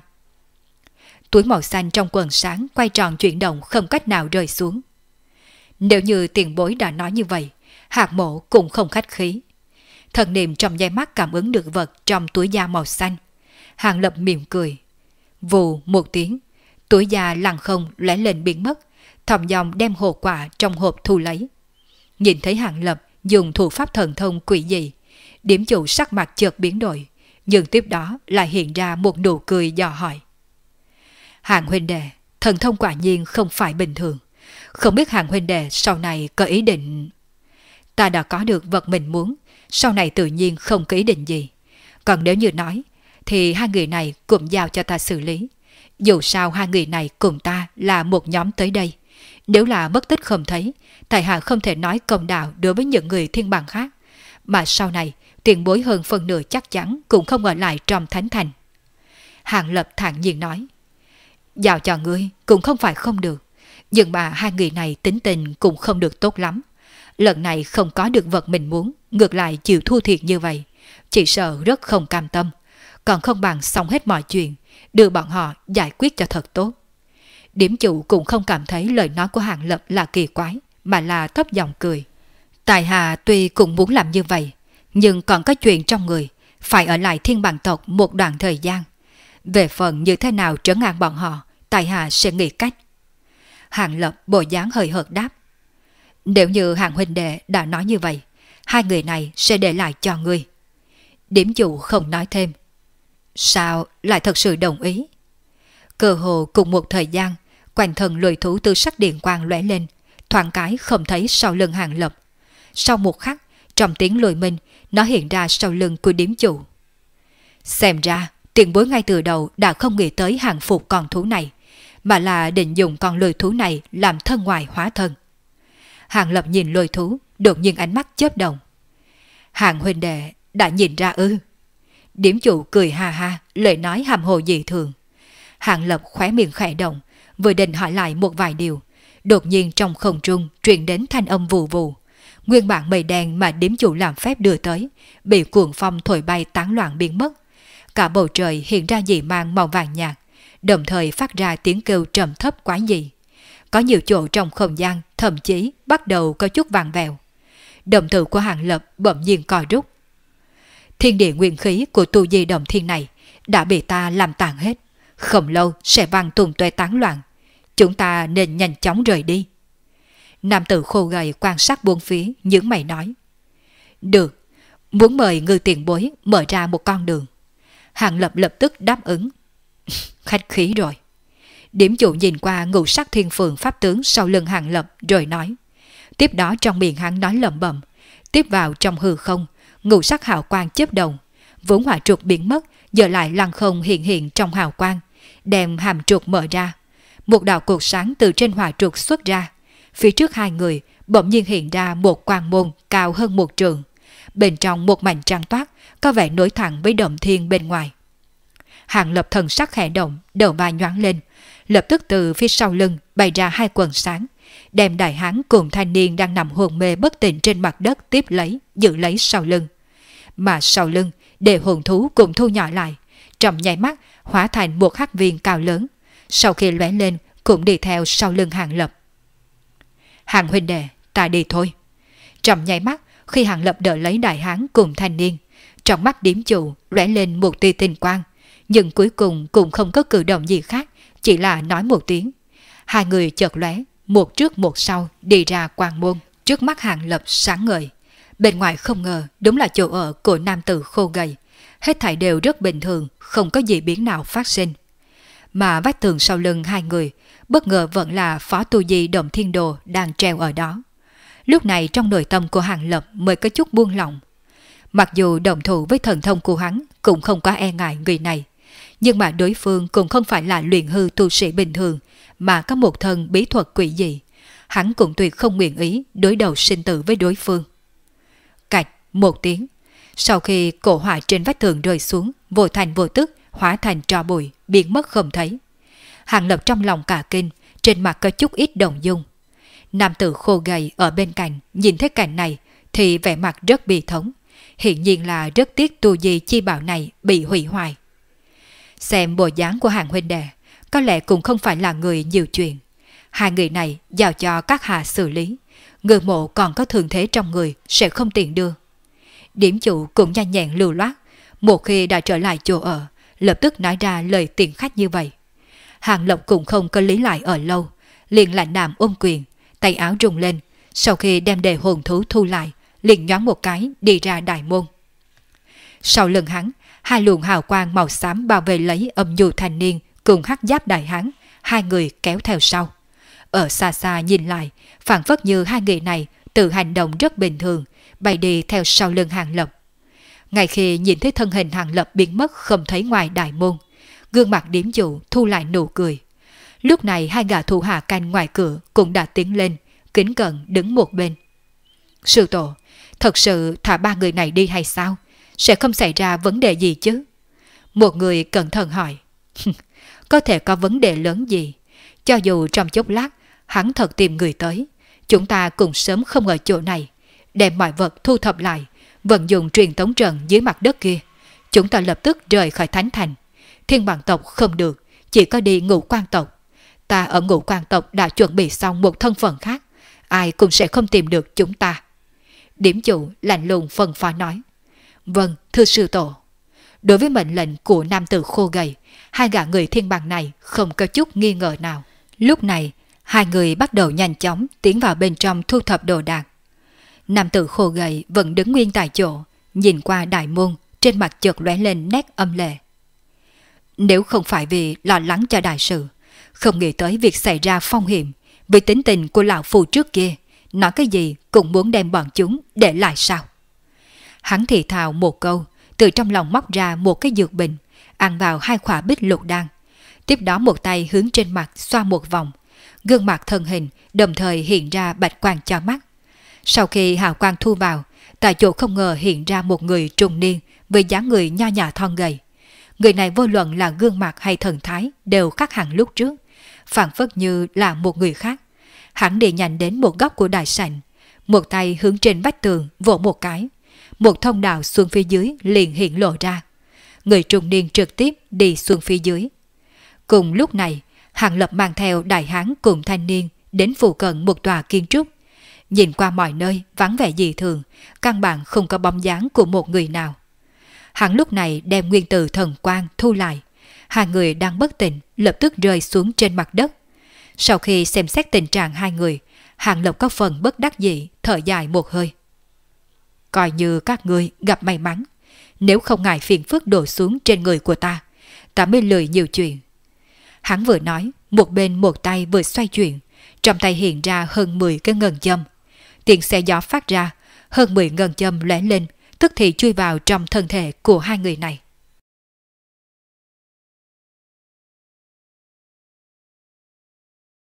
Túi màu xanh trong quần sáng quay tròn chuyển động không cách nào rơi xuống. Nếu như tiền bối đã nói như vậy, Hạc Mộ cũng không khách khí. Thần niệm trong nháy mắt cảm ứng được vật trong túi da màu xanh. Hàng Lập mỉm cười. Vù một tiếng, túi da lặng không lóe lên biến mất, thòng dòng đem hồ quả trong hộp thu lấy. Nhìn thấy Hàng Lập dùng thủ pháp thần thông quỷ dị, điểm chủ sắc mặt chợt biến đổi, nhưng tiếp đó lại hiện ra một nụ cười dò hỏi. Hàng huynh đệ, thần thông quả nhiên không phải bình thường. Không biết Hàng huynh đệ sau này có ý định... Ta đã có được vật mình muốn, sau này tự nhiên không có ý định gì. Còn nếu như nói, thì hai người này cũng giao cho ta xử lý. Dù sao hai người này cùng ta là một nhóm tới đây. Nếu là mất tích không thấy, tại hạ không thể nói công đạo đối với những người thiên bằng khác. Mà sau này, tiền bối hơn phần nửa chắc chắn cũng không ở lại trong thánh thành. Hàng Lập thản nhiên nói. Giao cho ngươi cũng không phải không được, nhưng mà hai người này tính tình cũng không được tốt lắm. Lần này không có được vật mình muốn, ngược lại chịu thua thiệt như vậy, chỉ sợ rất không cam tâm. Còn không bằng xong hết mọi chuyện, đưa bọn họ giải quyết cho thật tốt. Điểm chủ cũng không cảm thấy lời nói của Hàng Lập là kỳ quái, mà là thấp giọng cười. Tài hạ tuy cũng muốn làm như vậy, nhưng còn có chuyện trong người, phải ở lại thiên bằng tộc một đoạn thời gian. Về phần như thế nào trấn an bọn họ, tài hạ sẽ nghĩ cách. Hàng Lập bộ dáng hơi hợt đáp. Nếu như Hàng huynh đệ đã nói như vậy, hai người này sẽ để lại cho ngươi. Điểm chủ không nói thêm. Sao lại thật sự đồng ý? Cơ hồ cùng một thời gian, quanh thân lùi thú tư sắc điện quang lóe lên, thoáng cái không thấy sau lưng Hàng Lập. Sau một khắc, trong tiếng lùi minh, nó hiện ra sau lưng của điểm chủ. Xem ra, tiền bối ngay từ đầu đã không nghĩ tới hàng phục con thú này, mà là định dùng con lùi thú này làm thân ngoài hóa thân. Hàng Lập nhìn lùi thú, đột nhiên ánh mắt chớp động. Hàng huynh đệ đã nhìn ra ư? Điểm chủ cười ha ha, lời nói hàm hồ dị thường. Hàng Lập khóe miệng khẽ động, vừa định hỏi lại một vài điều, đột nhiên trong không trung truyền đến thanh âm vù vù. Nguyên bản mây đen mà điểm chủ làm phép đưa tới, bị cuồng phong thổi bay tán loạn biến mất. Cả bầu trời hiện ra dị mang màu vàng nhạt, đồng thời phát ra tiếng kêu trầm thấp quái dị. Có nhiều chỗ trong không gian thậm chí bắt đầu có chút vàng vẹo. Đồng tử của Hàng Lập bỗng nhiên co rút. Thiên địa nguyên khí của tu di đồng thiên này đã bị ta làm tàn hết, không lâu sẽ văng tung tóe tán loạn. Chúng ta nên nhanh chóng rời đi. Nam tử khô gầy quan sát bốn phía, nhướng mày nói. Được, muốn mời Ngư tiền bối mở ra một con đường. Hàng Lập lập tức đáp ứng. Khách khí rồi. Điểm chủ nhìn qua ngũ sắc thiên phượng pháp tướng sau lưng Hàng Lập rồi nói. Tiếp đó trong miệng hắn nói lẩm bẩm. Tiếp vào trong hư không, ngũ sắc hào quang chớp động, vốn hỏa trục biến mất, giờ lại lăng không hiện hiện trong hào quang, đem hàm trục mở ra. Một đạo cột sáng từ trên hỏa trục xuất ra. Phía trước hai người bỗng nhiên hiện ra một quang môn cao hơn một trượng. Bên trong một mảnh trăng toát, có vẻ nối thẳng với động thiên bên ngoài. Hàng Lập thần sắc khẽ động, đầu vai nhoáng lên, lập tức từ phía sau lưng bày ra hai quần sáng, đem đại hán cùng thanh niên đang nằm hôn mê bất tỉnh trên mặt đất tiếp lấy, giữ lấy sau lưng. Mà sau lưng, để hồn thú cũng thu nhỏ lại, trong nháy mắt hóa thành một hắc viên cao lớn, sau khi lóe lên cũng đi theo sau lưng Hàng Lập. Hàng huynh đệ, ta đi thôi. Trong nháy mắt, khi Hàng Lập đỡ lấy đại hán cùng thanh niên, trong mắt điểm chủ lóe lên một tia tinh quang, nhưng cuối cùng cũng không có cử động gì khác, chỉ là nói một tiếng. Hai người chợt lóe, một trước một sau đi ra quang môn. Trước mắt Hàng Lập sáng ngời. Bên ngoài không ngờ đúng là chỗ ở của nam tử khô gầy. Hết thảy đều rất bình thường, không có gì biến nào phát sinh. Mà vách tường sau lưng hai người, bất ngờ vẫn là Phó Tu Di Động Thiên Đồ đang treo ở đó. Lúc này trong nội tâm của Hàng Lập mới có chút buông lỏng. Mặc dù đồng thủ với thần thông của hắn cũng không có e ngại người này, nhưng mà đối phương cũng không phải là luyện hư tu sĩ bình thường, mà có một thân bí thuật quỷ dị. Hắn cũng tuyệt không nguyện ý đối đầu sinh tử với đối phương. Cạch một tiếng, sau khi cổ hỏa trên vách tường rơi xuống, vô thành vô tức hóa thành tro bụi, biến mất không thấy. Hàng Lập trong lòng cả kinh, trên mặt có chút ít động dung. Nam tử khô gầy ở bên cạnh nhìn thấy cảnh này thì vẻ mặt rất bi thống, hiển nhiên là rất tiếc tu di chi bảo này bị hủy hoại. Xem bộ dáng của Hàng huynh đệ, có lẽ cũng không phải là người nhiều chuyện. Hai người này giao cho các hạ xử lý, Ngư mộ còn có thường thế trong người sẽ không tiện đưa. Điểm chủ cũng nhanh nhẹn lưu loát, một khi đã trở lại chỗ ở, lập tức nói ra lời tiện khách như vậy. Hàng Lập cũng không có lý lại ở lâu, liền lãnh đạm ôm quyền, tay áo rung lên, sau khi đem đề hồn thú thu lại, liền nhoáng một cái đi ra đại môn. Sau lưng hắn, hai luồng hào quang màu xám bảo vệ lấy âm nhu thanh niên cùng hắc giáp đại hán, hai người kéo theo sau. Ở xa xa nhìn lại, phảng phất như hai người này tự hành động rất bình thường, bay đi theo sau lưng Hàng Lập. Ngay khi nhìn thấy thân hình Hàng Lập biến mất không thấy ngoài đại môn, gương mặt điểm chủ thu lại nụ cười. Lúc này hai gã thủ hạ canh ngoài cửa cũng đã tiến lên, kính cẩn đứng một bên. Sư tổ, thật sự thả ba người này đi hay sao? Sẽ không xảy ra vấn đề gì chứ? Một người cẩn thận hỏi. Có thể có vấn đề lớn gì? Cho dù trong chốc lát hắn thật tìm người tới, chúng ta cùng sớm không ở chỗ này, đem mọi vật thu thập lại, vận dụng truyền tống trận dưới mặt đất kia. Chúng ta lập tức rời khỏi Thánh Thành. Thiên Bằng tộc không được, chỉ có đi Ngũ Quan tộc. Ta ở Ngũ Quan tộc đã chuẩn bị xong một thân phận khác, ai cũng sẽ không tìm được chúng ta. Điểm chủ lạnh lùng phân phó nói. Vâng, thưa sư tổ. Đối với mệnh lệnh của nam tử khô gầy, hai gã người Thiên Bằng này không có chút nghi ngờ nào. Lúc này, hai người bắt đầu nhanh chóng tiến vào bên trong thu thập đồ đạc. Nam tử khô gầy vẫn đứng nguyên tại chỗ, nhìn qua đại môn, trên mặt chợt lóe lên nét âm lệ. Nếu không phải vì lo lắng cho đại sự, không nghĩ tới việc xảy ra phong hiểm, vì tính tình của lão phù trước kia, nói cái gì cũng muốn đem bọn chúng để lại sao? Hắn thì thào một câu, từ trong lòng móc ra một cái dược bình, ăn vào hai khỏa bích lục đan. Tiếp đó một tay hướng trên mặt xoa một vòng, gương mặt thân hình đồng thời hiện ra bạch quang cho mắt. Sau khi hào quang thu vào, tại chỗ không ngờ hiện ra một người trung niên với dáng người nho nhỏ thon gầy. Người này vô luận là gương mặt hay thần thái đều khác hẳn lúc trước, phảng phất như là một người khác. Hắn đi nhanh đến một góc của đại sảnh, một tay hướng trên vách tường vỗ một cái, một thông đạo xuống phía dưới liền hiện lộ ra. Người trung niên trực tiếp đi xuống phía dưới. Cùng lúc này, Hàng Lập mang theo đại hán cùng thanh niên đến phụ cận một tòa kiến trúc. Nhìn qua mọi nơi vắng vẻ dị thường, căn bản không có bóng dáng của một người nào. Hắn lúc này đem nguyên tử thần quang thu lại. Hai người đang bất tỉnh lập tức rơi xuống trên mặt đất. Sau khi xem xét tình trạng hai người, Hàng Lập có phần bất đắc dĩ, thở dài một hơi. Coi như các ngươi gặp may mắn, nếu không ngại phiền phức đổ xuống trên người của ta mới lười nhiều chuyện. Hắn vừa nói, một bên một tay vừa xoay chuyển, trong tay hiện ra hơn 10 cái ngân châm. Tiếng xe gió phát ra, hơn 10 ngân châm lóe lên, tức thì chui vào trong thân thể của hai người này.